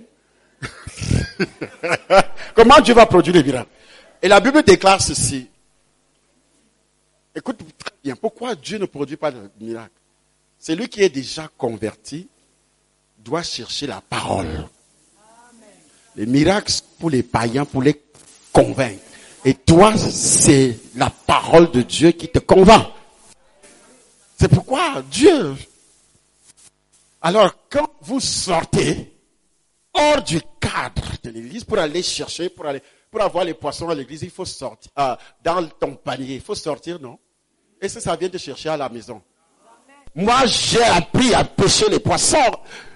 Comment Dieu va produire les miracles? Et la Bible déclare ceci. Écoute très bien, pourquoi Dieu ne produit pas de miracles? Celui qui est déjà converti doit chercher la parole. Les miracles pour les païens, pour les convaincre. Et toi, c'est la parole de Dieu qui te convainc. C'est pourquoi Dieu... Alors, quand vous sortez hors du cadre de l'église pour aller chercher, pour avoir les poissons à l'église, il faut sortir. Dans ton panier, il faut sortir, non? Et ça vient te chercher à la maison. Moi, j'ai appris à pêcher les poissons.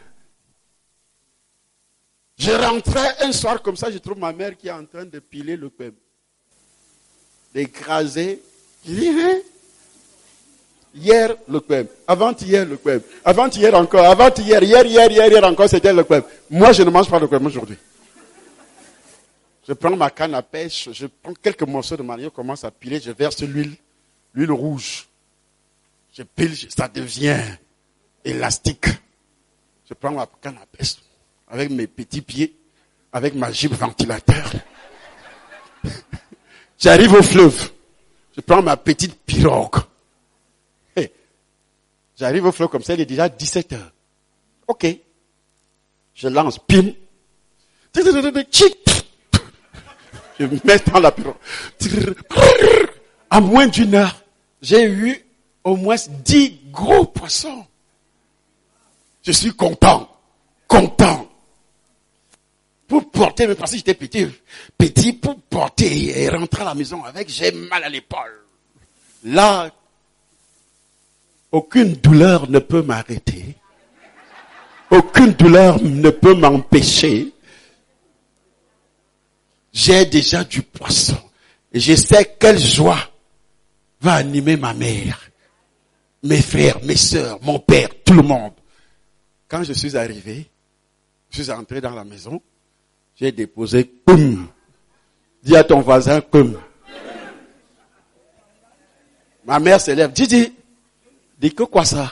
Je rentrais un soir comme ça, je trouve ma mère qui est en train de piler le pain. D'écraser. Je dis, hein? Hier, le pain. Avant-hier, le pain. Avant-hier encore. Avant-hier, hier encore, c'était le pain. Moi, je ne mange pas le pain aujourd'hui. Je prends ma canne à pêche, je prends quelques morceaux de manioc, je commence à piler, je verse l'huile rouge. Je pile, ça devient élastique. Je prends ma canne à pêche avec mes petits pieds, avec ma gibe ventilateur. J'arrive au fleuve. Je prends ma petite pirogue. Hey, j'arrive au fleuve comme ça, il est déjà 17 heures. Ok. Je lance, pim. Je mets dans la pirogue. À moins d'une heure, j'ai eu au moins 10 gros poissons. Je suis content. Pour porter, mais parce que j'étais petit, pour porter et rentrer à la maison avec, j'ai mal à l'épaule. Là, aucune douleur ne peut m'arrêter. Aucune douleur ne peut m'empêcher. J'ai déjà du poisson. Et je sais quelle joie va animer ma mère, mes frères, mes sœurs, mon père, tout le monde. Quand je suis arrivé, je suis entré dans la maison, j'ai déposé, boum. Dis à ton voisin, boum. Ma mère se lève, dis que quoi ça?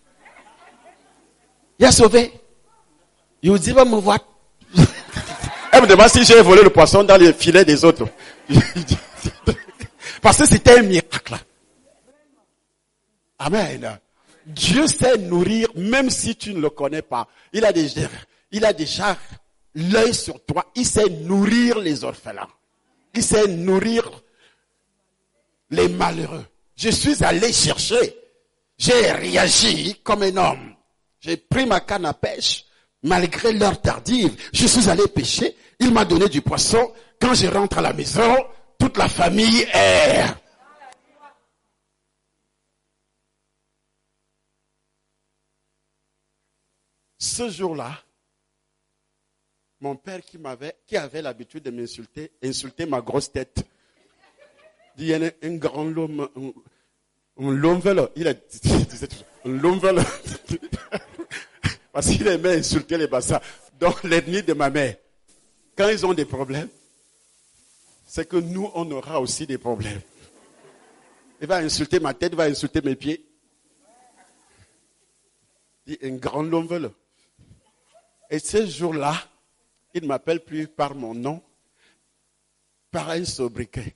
Il a sauvé. Il dit, va me voir. Elle me demande si j'ai volé le poisson dans les filets des autres. Parce que c'était un miracle. Amen. Dieu sait nourrir même si tu ne le connais pas. Il a déjà l'œil sur toi. Il sait nourrir les orphelins. Il sait nourrir les malheureux. Je suis allé chercher. J'ai réagi comme un homme. J'ai pris ma canne à pêche. Malgré l'heure tardive, je suis allé pêcher. Il m'a donné du poisson. Quand je rentre à la maison, toute la famille est... Ce jour-là, mon père qui avait l'habitude de m'insulter, insultait ma grosse tête. Il y a un grand homme, un l'homme, il a un l'homme, parce qu'il aimait insulter les bassins. Donc l'ennemi de ma mère, quand ils ont des problèmes, c'est que nous, on aura aussi des problèmes. Il va insulter ma tête, il va insulter mes pieds. Il dit un grand l'homme. Et ce jour-là, il ne m'appelle plus par mon nom, par un sobriquet.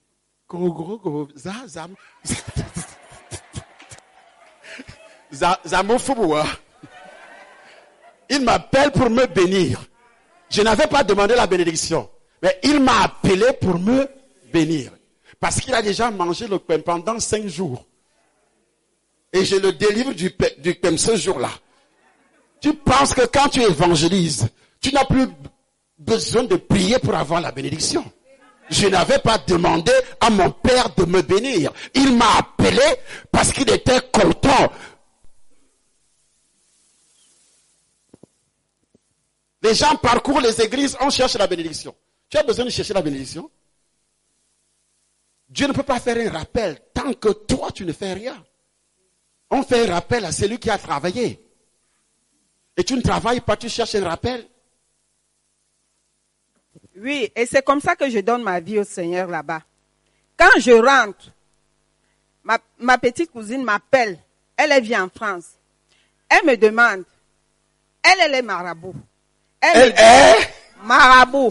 Il m'appelle pour me bénir. Je n'avais pas demandé la bénédiction, mais il m'a appelé pour me bénir. Parce qu'il a déjà mangé le pain pendant 5 jours. Et je le délivre du pain ce jour-là. Tu penses que quand tu évangélises, tu n'as plus besoin de prier pour avoir la bénédiction. Je n'avais pas demandé à mon père de me bénir. Il m'a appelé parce qu'il était content. Les gens parcourent les églises, on cherche la bénédiction. Tu as besoin de chercher la bénédiction? Dieu ne peut pas faire un rappel tant que toi tu ne fais rien. On fait un rappel à celui qui a travaillé. Et tu ne travailles pas, tu cherches un rappel. Oui, et c'est comme ça que je donne ma vie au Seigneur là-bas. Quand je rentre, ma petite cousine m'appelle. Elle vit en France. Elle me demande. Elle est marabout. Elle est marabout.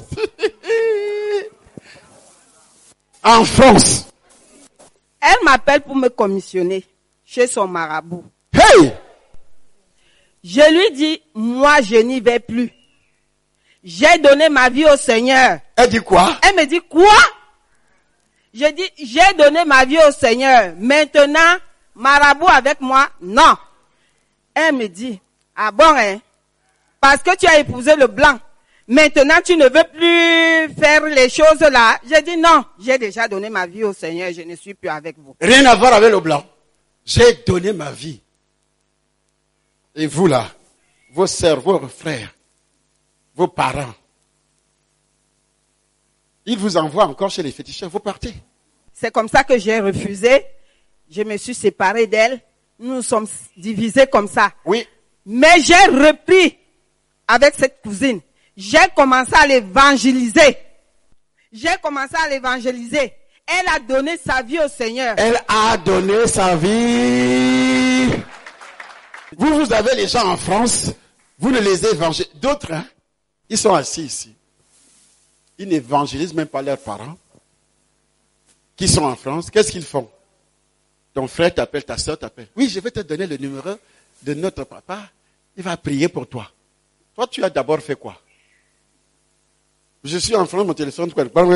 En France. Elle m'appelle pour me commissionner chez son marabout. Hey! Je lui dis, moi je n'y vais plus. J'ai donné ma vie au Seigneur. Elle dit quoi? Elle me dit quoi? Je dis, j'ai donné ma vie au Seigneur. Maintenant, marabout avec moi? Non. Elle me dit, ah bon, hein? Parce que tu as épousé le blanc. Maintenant, tu ne veux plus faire les choses là. J'ai dit non, j'ai déjà donné ma vie au Seigneur, je ne suis plus avec vous. Rien à voir avec le blanc. J'ai donné ma vie. Et vous là, vos sœurs, vos frères, vos parents, ils vous envoient encore chez les féticheurs, vous partez. C'est comme ça que j'ai refusé. Je me suis séparée d'elle. Nous nous sommes divisés comme ça. Oui. Mais j'ai repris avec cette cousine. J'ai commencé à l'évangéliser. Elle a donné sa vie au Seigneur. Elle a donné sa vie. Vous avez les gens en France, vous ne les évangélisez. D'autres, hein, ils sont assis ici. Ils n'évangélisent même pas leurs parents. Qui sont en France, qu'est-ce qu'ils font? Ton frère t'appelle, ta soeur t'appelle. Oui, je vais te donner le numéro de notre papa. Il va prier pour toi. Toi, tu as d'abord fait quoi? Je suis en France, mon téléphone.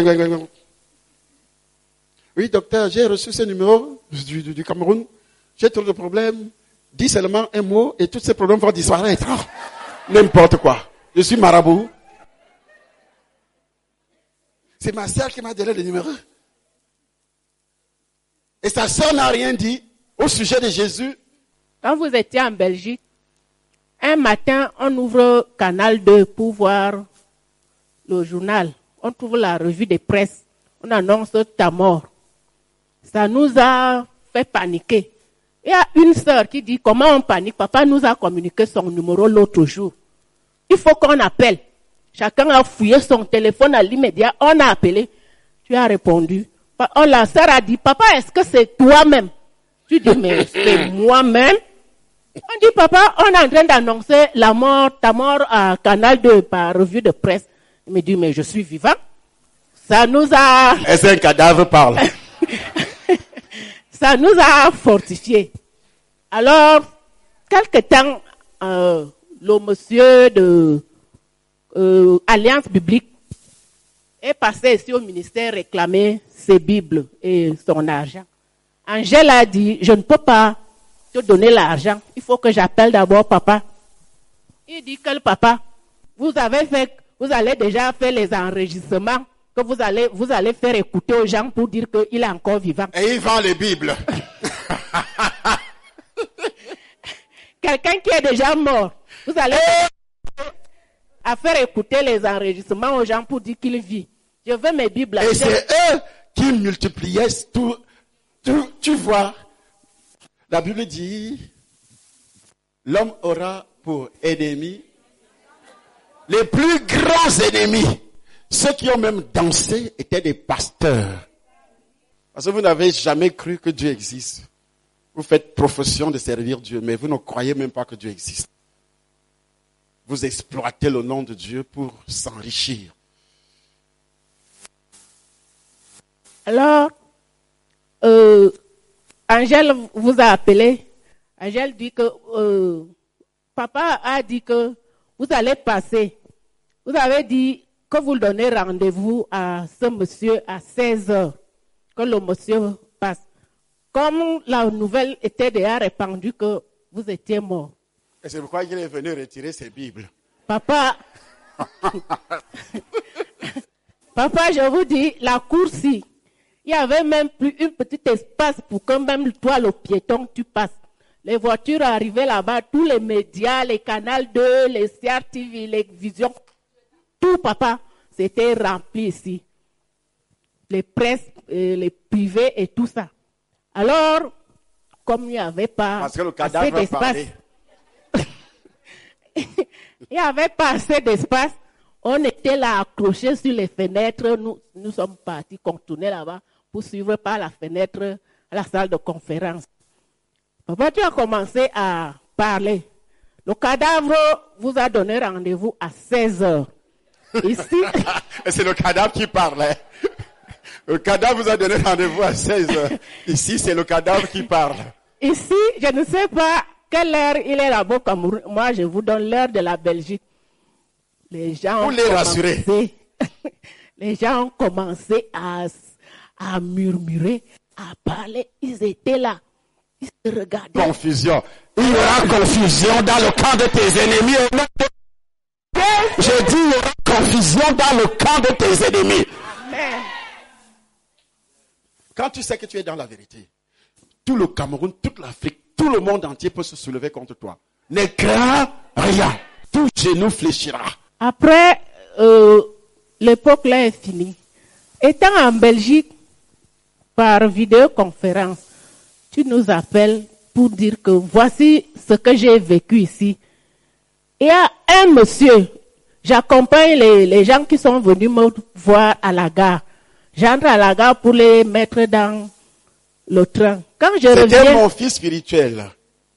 Oui, docteur, j'ai reçu ce numéro du Cameroun. J'ai trop de problèmes. Dis seulement un mot et tous ces problèmes vont disparaître. N'importe quoi. Je suis marabout. C'est ma sœur qui m'a donné le numéro. Et sa sœur n'a rien dit au sujet de Jésus. Quand vous étiez en Belgique, un matin, on ouvre Canal 2 pour voir le journal. On trouve la revue de presse. On annonce ta mort. Ça nous a fait paniquer. Il y a une sœur qui dit, comment on panique? Papa nous a communiqué son numéro l'autre jour. Il faut qu'on appelle. Chacun a fouillé son téléphone à l'immédiat. On a appelé. Tu as répondu. La sœur a dit, papa, est-ce que c'est toi-même? Tu dis, mais c'est moi-même. On dit, papa, on est en train d'annoncer ta mort à Canal 2 par revue de presse. Il me dit, mais je suis vivant. Ça nous a... Est-ce qu'un cadavre parle? Ça nous a fortifiés. Alors, quelque temps, le monsieur de Alliance Biblique est passé ici au ministère réclamer ses Bibles et son argent. Angèle a dit, je ne peux pas te donner l'argent. Il faut que j'appelle d'abord papa. Il dit, quel papa? Vous allez déjà faire les enregistrements que vous allez faire écouter aux gens pour dire qu'il est encore vivant. Et il vend les Bibles. Quelqu'un qui est déjà mort, vous allez à faire écouter les enregistrements aux gens pour dire qu'il vit. Je veux mes Bibles. Et c'est eux qui multipliaient tout. Tu vois, la Bible dit, l'homme aura pour ennemis les plus grands ennemis. Ceux qui ont même dansé étaient des pasteurs. Parce que vous n'avez jamais cru que Dieu existe. Vous faites profession de servir Dieu, mais vous ne croyez même pas que Dieu existe. Vous exploitez le nom de Dieu pour s'enrichir. Alors, Angèle vous a appelé. Angèle dit que papa a dit que vous allez passer. Vous avez dit que vous donnez rendez-vous à ce monsieur à 16h. Que le monsieur passe. Comme la nouvelle était déjà répandue que vous étiez mort. Et c'est pourquoi il est venu retirer ses Bibles. Papa, papa, je vous dis, la course-ci, il y avait même plus un petit espace pour que même toi, le piéton, tu passes. Les voitures arrivaient là-bas, tous les médias, les canaux 2, les CRTV, les visions, tout, papa, c'était rempli ici. Les presses, les privés et tout ça. Alors, comme il n'y avait pas Parce que le assez cadavre a d'espace, parlé. il n'y avait pas assez d'espace. On était là accrochés sur les fenêtres. Nous sommes partis contourner là-bas pour suivre par la fenêtre à la salle de conférence. Papa, tu as commencé à parler. Le cadavre vous a donné rendez-vous à 16 heures. Ici, Et c'est le cadavre qui parle. Hein. Le cadavre vous a donné rendez-vous à 16h. Ici, c'est le cadavre qui parle. ici, je ne sais pas quelle heure il est là-bas au Cameroun. Moi, je vous donne l'heure de la Belgique. Les gens Pour les rassurer. Les gens ont commencé à murmurer, à parler. Ils étaient là. Ils se regardaient. Confusion. Il y aura confusion dans le camp de tes ennemis. Je dis, il y aura confusion dans le camp de tes ennemis. Amen. Quand tu sais que tu es dans la vérité, tout le Cameroun, toute l'Afrique, tout le monde entier peut se soulever contre toi. Ne crains rien. Tout genou fléchira. Après, l'époque là est finie. Étant en Belgique, par vidéoconférence, tu nous appelles pour dire que voici ce que j'ai vécu ici. Il y a un monsieur, j'accompagne les gens qui sont venus me voir à la gare. J'entre à la gare pour les mettre dans le train. Quand je C'était reviens, mon fils spirituel.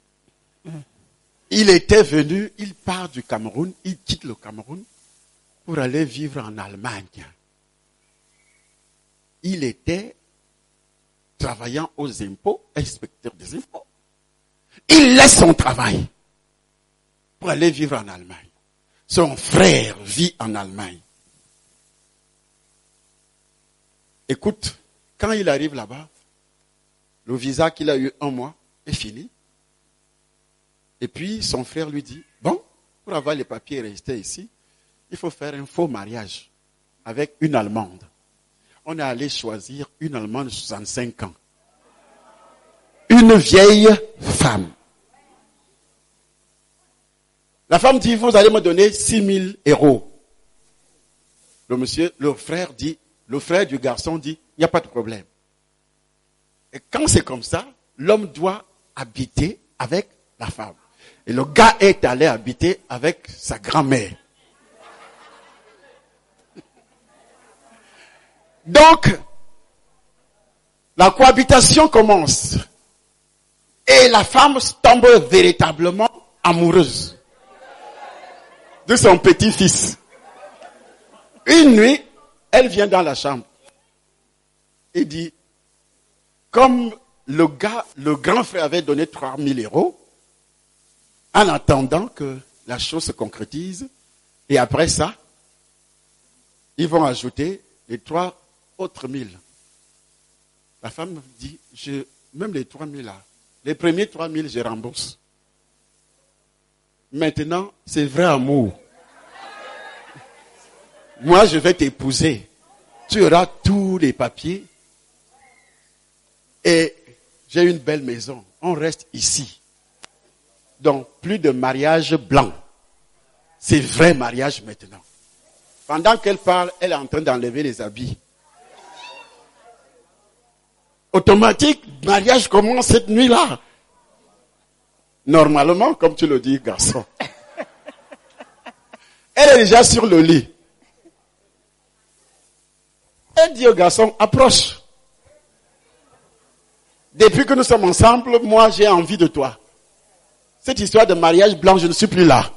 Il était venu, il part du Cameroun, il quitte le Cameroun pour aller vivre en Allemagne. Il était travaillant aux impôts, inspecteur des impôts. Il laisse son travail pour aller vivre en Allemagne. Son frère vit en Allemagne. Écoute, quand il arrive là-bas, le visa qu'il a eu 1 mois est fini. Et puis son frère lui dit, bon, pour avoir les papiers et rester ici, il faut faire un faux mariage avec une Allemande. On est allé choisir une Allemande de 65 ans. Une vieille femme. La femme dit, vous allez me donner 6 000 €. Le frère du garçon dit, il n'y a pas de problème. Et quand c'est comme ça, l'homme doit habiter avec la femme. Et le gars est allé habiter avec sa grand-mère. Donc, la cohabitation commence. Et la femme tombe véritablement amoureuse de son petit-fils. Une nuit, elle vient dans la chambre et dit, comme le grand frère avait donné 3 000 €, en attendant que la chose se concrétise, et après ça, ils vont ajouter les 3 autres 1000. La femme dit, même les 3 000 là, les premiers 3 000, je rembourse. Maintenant, c'est vrai amour. Moi, je vais t'épouser. Tu auras tous les papiers. Et j'ai une belle maison. On reste ici. Donc, plus de mariage blanc. C'est vrai mariage maintenant. Pendant qu'elle parle, elle est en train d'enlever les habits. Automatique, mariage commence cette nuit-là. Normalement, comme tu le dis, garçon. Elle est déjà sur le lit. Elle dit au garçon, approche. Depuis que nous sommes ensemble, moi j'ai envie de toi. Cette histoire de mariage blanc, je ne suis plus là.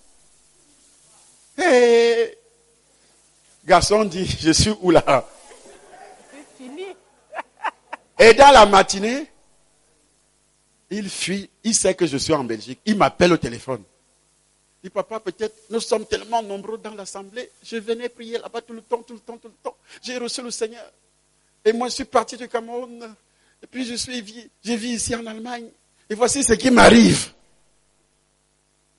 Et garçon dit, je suis où là? c'est fini. Et dans la matinée, il fuit, il sait que je suis en Belgique. Il m'appelle au téléphone. Il dit, papa, peut-être, nous sommes tellement nombreux dans l'assemblée. Je venais prier là-bas tout le temps. J'ai reçu le Seigneur. Et moi, je suis parti du Cameroun. Et puis, je vis ici en Allemagne. Et voici ce qui m'arrive.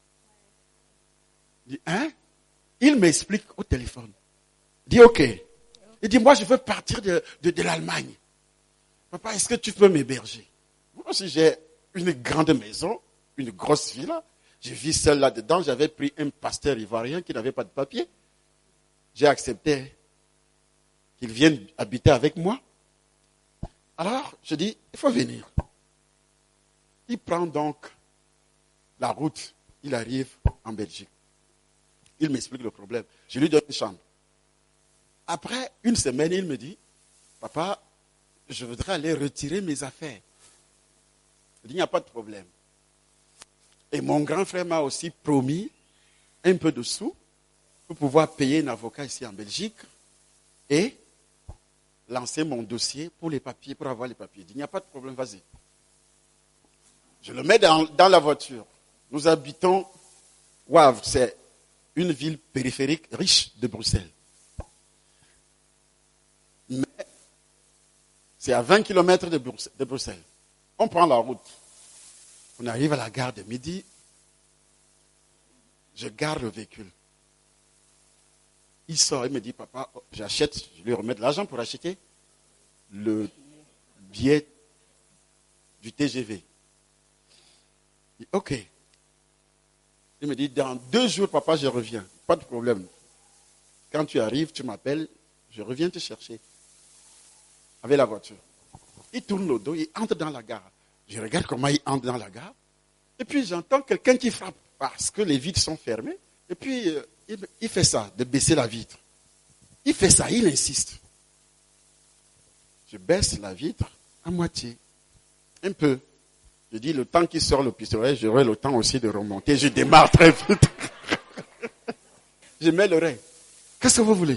Il m'explique au téléphone. Il dit, ok. Il dit, moi, je veux partir de l'Allemagne. Papa, est-ce que tu peux m'héberger? Moi aussi, j'ai une grande maison, une grosse villa. Je vis seul là-dedans. J'avais pris un pasteur ivoirien qui n'avait pas de papier. J'ai accepté qu'il vienne habiter avec moi. Alors, je dis, il faut venir. Il prend donc la route. Il arrive en Belgique. Il m'explique le problème. Je lui donne une chambre. Après une semaine, il me dit, papa, je voudrais aller retirer mes affaires. Je dis, il n'y a pas de problème. Et mon grand frère m'a aussi promis un peu de sous pour pouvoir payer un avocat ici en Belgique et lancer mon dossier pour les papiers, pour avoir les papiers. Il dit, il n'y a pas de problème, vas-y. Je le mets dans la voiture. Nous habitons Wavre, c'est une ville périphérique riche de Bruxelles. Mais c'est à 20 km de Bruxelles. On prend la route. On arrive à la gare de midi. Je gare le véhicule. Il sort, il me dit, papa, j'achète, je lui remets de l'argent pour acheter le billet du TGV. Il dit, ok. Il me dit, dans 2 jours, papa, je reviens. Pas de problème. Quand tu arrives, tu m'appelles, je reviens te chercher. Avec la voiture. Il tourne le dos, il entre dans la gare. Je regarde comment il entre dans la gare. Et puis j'entends quelqu'un qui frappe parce que les vitres sont fermées. Et puis il fait ça, de baisser la vitre. Il fait ça, il insiste. Je baisse la vitre à moitié. Un peu. Je dis, le temps qu'il sort le pistolet, j'aurai le temps aussi de remonter. Je démarre très vite. Je mets l'oreille. Qu'est-ce que vous voulez?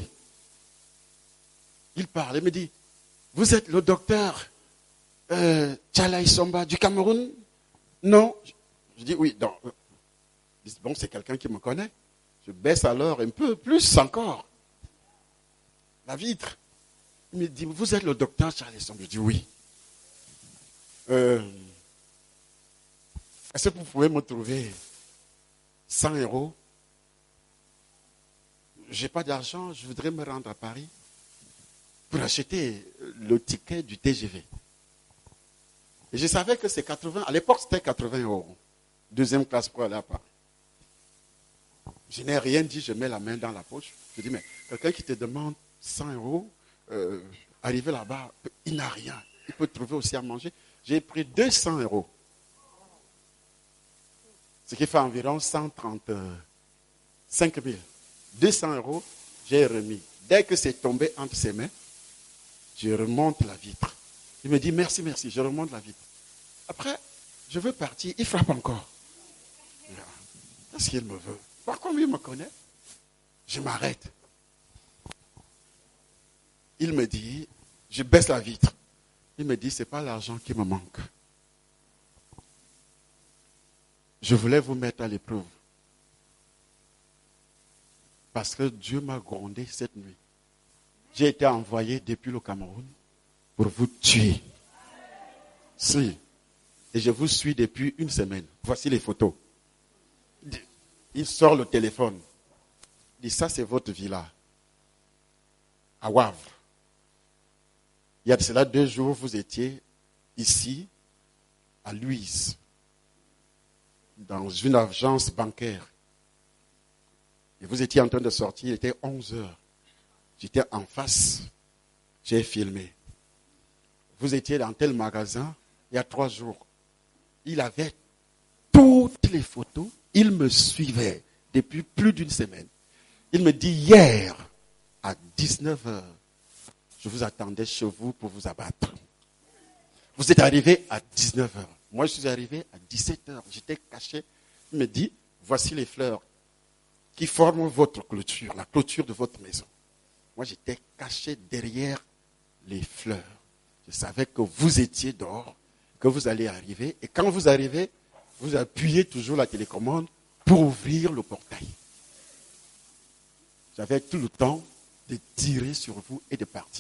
Il parle, il me dit, vous êtes le docteur Tchala Isomba du Cameroun? Non. Je dis oui. Non. Bon, c'est quelqu'un qui me connaît. Je baisse alors un peu plus encore la vitre. Il me dit, vous êtes le docteur Tchala Isomba? Je dis oui. Est-ce que vous pouvez me trouver 100 €? Je n'ai pas d'argent, je voudrais me rendre à Paris pour acheter le ticket du TGV. Et je savais que c'est 80, à l'époque c'était 80 €. Deuxième classe pour aller à Paris. Je n'ai rien dit, je mets la main dans la poche. Je dis, mais quelqu'un qui te demande 100 €, arrivé là-bas, il n'a rien. Il peut trouver aussi à manger. J'ai pris 200 €. Ce qui fait environ 135 000. 200 €, j'ai remis. Dès que c'est tombé entre ses mains, je remonte la vitre. Il me dit, merci, merci, je remonte la vitre. Après, je veux partir, il frappe encore. Qu'est-ce qu'il me veut? Pourquoi il me connaît? Je m'arrête. Il me dit, je baisse la vitre. Il me dit, ce n'est pas l'argent qui me manque. Je voulais vous mettre à l'épreuve. Parce que Dieu m'a grondé cette nuit. J'ai été envoyé depuis le Cameroun pour vous tuer. Si. Et je vous suis depuis une semaine. Voici les photos. Il sort le téléphone. Il dit, ça c'est votre villa. À Wavre. Il y a de cela 2 jours, vous étiez ici, à Louise, dans une agence bancaire. Et vous étiez en train de sortir, il était 11 heures. J'étais en face, j'ai filmé. Vous étiez dans tel magasin, il y a 3 jours. Il avait toutes les photos, il me suivait depuis plus d'une semaine. Il me dit, hier, à 19 heures, je vous attendais chez vous pour vous abattre. Vous êtes arrivé à 19 heures. Moi, je suis arrivé à 17 heures. J'étais caché. Il me dit, voici les fleurs qui forment votre clôture, la clôture de votre maison. Moi, j'étais caché derrière les fleurs. Je savais que vous étiez dehors, que vous allez arriver. Et quand vous arrivez, vous appuyez toujours la télécommande pour ouvrir le portail. J'avais tout le temps de tirer sur vous et de partir.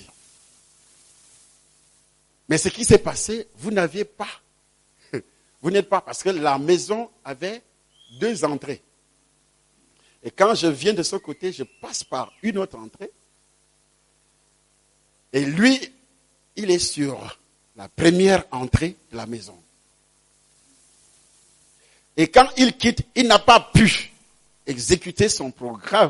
Mais ce qui s'est passé, vous n'aviez pas. Vous n'êtes pas, parce que la maison avait 2 entrées. Et quand je viens de ce côté, je passe par une autre entrée. Et lui, il est sur la première entrée de la maison. Et quand il quitte, il n'a pas pu exécuter son programme.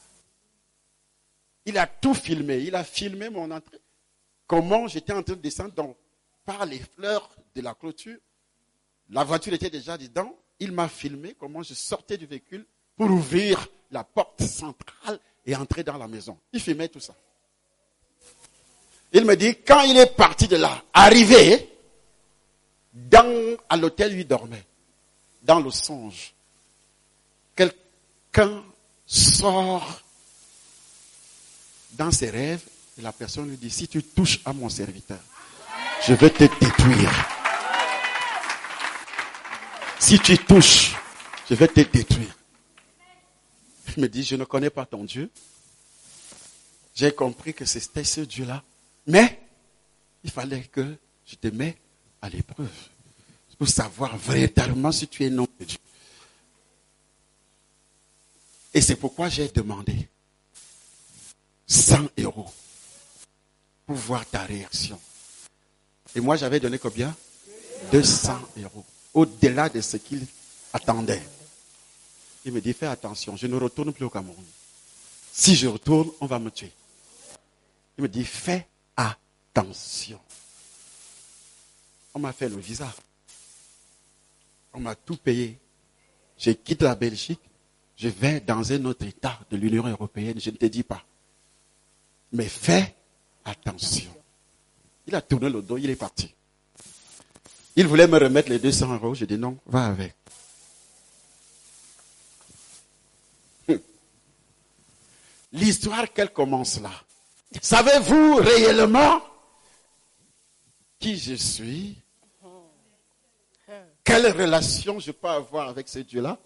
Il a tout filmé. Il a filmé mon entrée. Comment j'étais en train de descendre par les fleurs de la clôture. La voiture était déjà dedans. Il m'a filmé comment je sortais du véhicule pour ouvrir la porte centrale et entrer dans la maison. Il filmait tout ça. Il me dit, quand il est parti de là, arrivé, à l'hôtel où il dormait, dans le songe, quelqu'un sort dans ses rêves et la personne lui dit, si tu touches à mon serviteur, je vais te détruire. Si tu touches, je vais te détruire. Il me dit, je ne connais pas ton Dieu. J'ai compris que c'était ce Dieu-là. Mais, il fallait que je te mette à l'épreuve. Pour savoir véritablement si tu es nom de Dieu. Et c'est pourquoi j'ai demandé 100 € pour voir ta réaction. Et moi, j'avais donné combien? 200 €. Au-delà de ce qu'il attendait. Il me dit, fais attention, je ne retourne plus au Cameroun. Si je retourne, on va me tuer. Il me dit, fais attention. On m'a fait le visa. On m'a tout payé. Je quitte la Belgique. Je vais dans un autre État de l'Union européenne. Je ne te dis pas. Mais fais attention. Il a tourné le dos, il est parti. Il voulait me remettre les 200 €. Je dis non, va avec. L'histoire qu'elle commence là. Savez-vous réellement qui je suis? Quelle relation je peux avoir avec ce Dieu-là?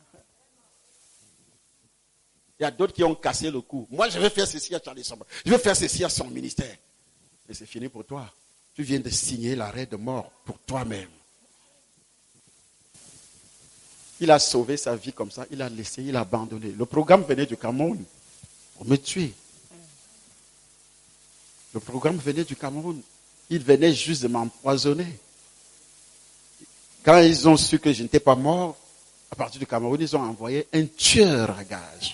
Il y a d'autres qui ont cassé le cou. Moi, je vais faire ceci à Charlie Samba. Je vais faire ceci à son ministère. Et c'est fini pour toi. Tu viens de signer l'arrêt de mort pour toi-même. Il a sauvé sa vie comme ça. Il a laissé, il a abandonné. Le programme venait du Cameroun pour me tuer. Le programme venait du Cameroun. Il venait juste de m'empoisonner. Quand ils ont su que je n'étais pas mort, à partir du Cameroun, ils ont envoyé un tueur à gages.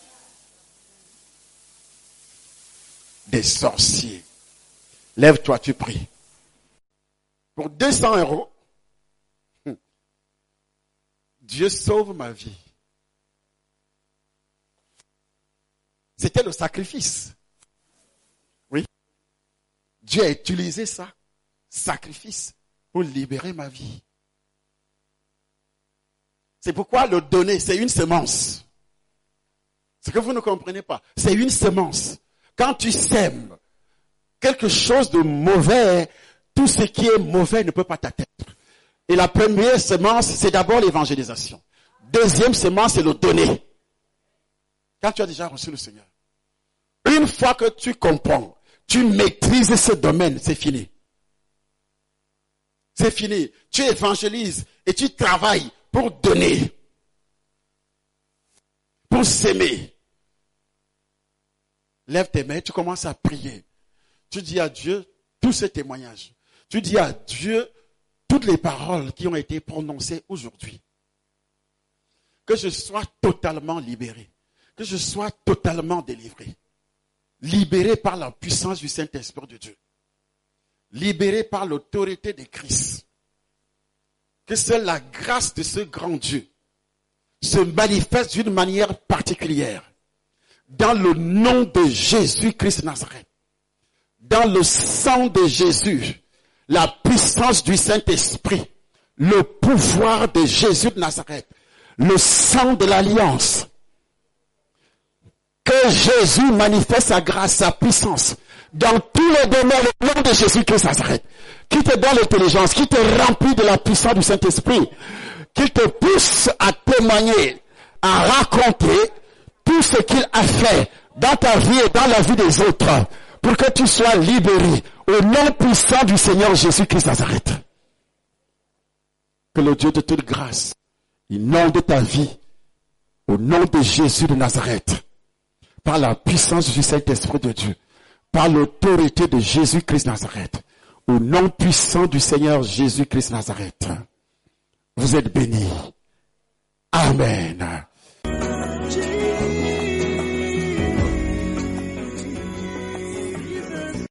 Des sorciers. Lève-toi, tu pries. Pour 200 €, Dieu sauve ma vie. C'était le sacrifice. Oui. Dieu a utilisé ça, sacrifice, pour libérer ma vie. C'est pourquoi le donner, c'est une semence. Ce que vous ne comprenez pas, c'est une semence. Quand tu sèmes quelque chose de mauvais, tout ce qui est mauvais ne peut pas t'atteindre. Et la première semence, c'est d'abord l'évangélisation. Deuxième semence, c'est le donner. Quand tu as déjà reçu le Seigneur. Une fois que tu comprends, tu maîtrises ce domaine, c'est fini. C'est fini. Tu évangélises et tu travailles pour donner. Pour s'aimer. Lève tes mains, tu commences à prier. Tu dis à Dieu tous ces témoignages. Tu dis à Dieu toutes les paroles qui ont été prononcées aujourd'hui. Que je sois totalement libéré. Que je sois totalement délivré. Libéré par la puissance du Saint-Esprit de Dieu. Libéré par l'autorité de Christ. Que seule la grâce de ce grand Dieu se manifeste d'une manière particulière. Dans le nom de Jésus-Christ Nazareth. Dans le sang de Jésus. La puissance du Saint-Esprit. Le pouvoir de Jésus de Nazareth. Le sang de l'alliance. Que Jésus manifeste sa grâce, sa puissance. Dans tous les domaines, le nom de Jésus-Christ Nazareth. Qui te donne l'intelligence, qui te remplit de la puissance du Saint-Esprit. Qui te pousse à témoigner, à raconter tout ce qu'il a fait dans ta vie et dans la vie des autres. Pour que tu sois libéré au nom puissant du Seigneur Jésus-Christ Nazareth. Que le Dieu de toute grâce inonde ta vie Au nom de Jésus de Nazareth, par la puissance du Saint-Esprit de Dieu, par l'autorité de Jésus-Christ Nazareth, au nom puissant du Seigneur Jésus-Christ Nazareth, vous êtes bénis. Amen.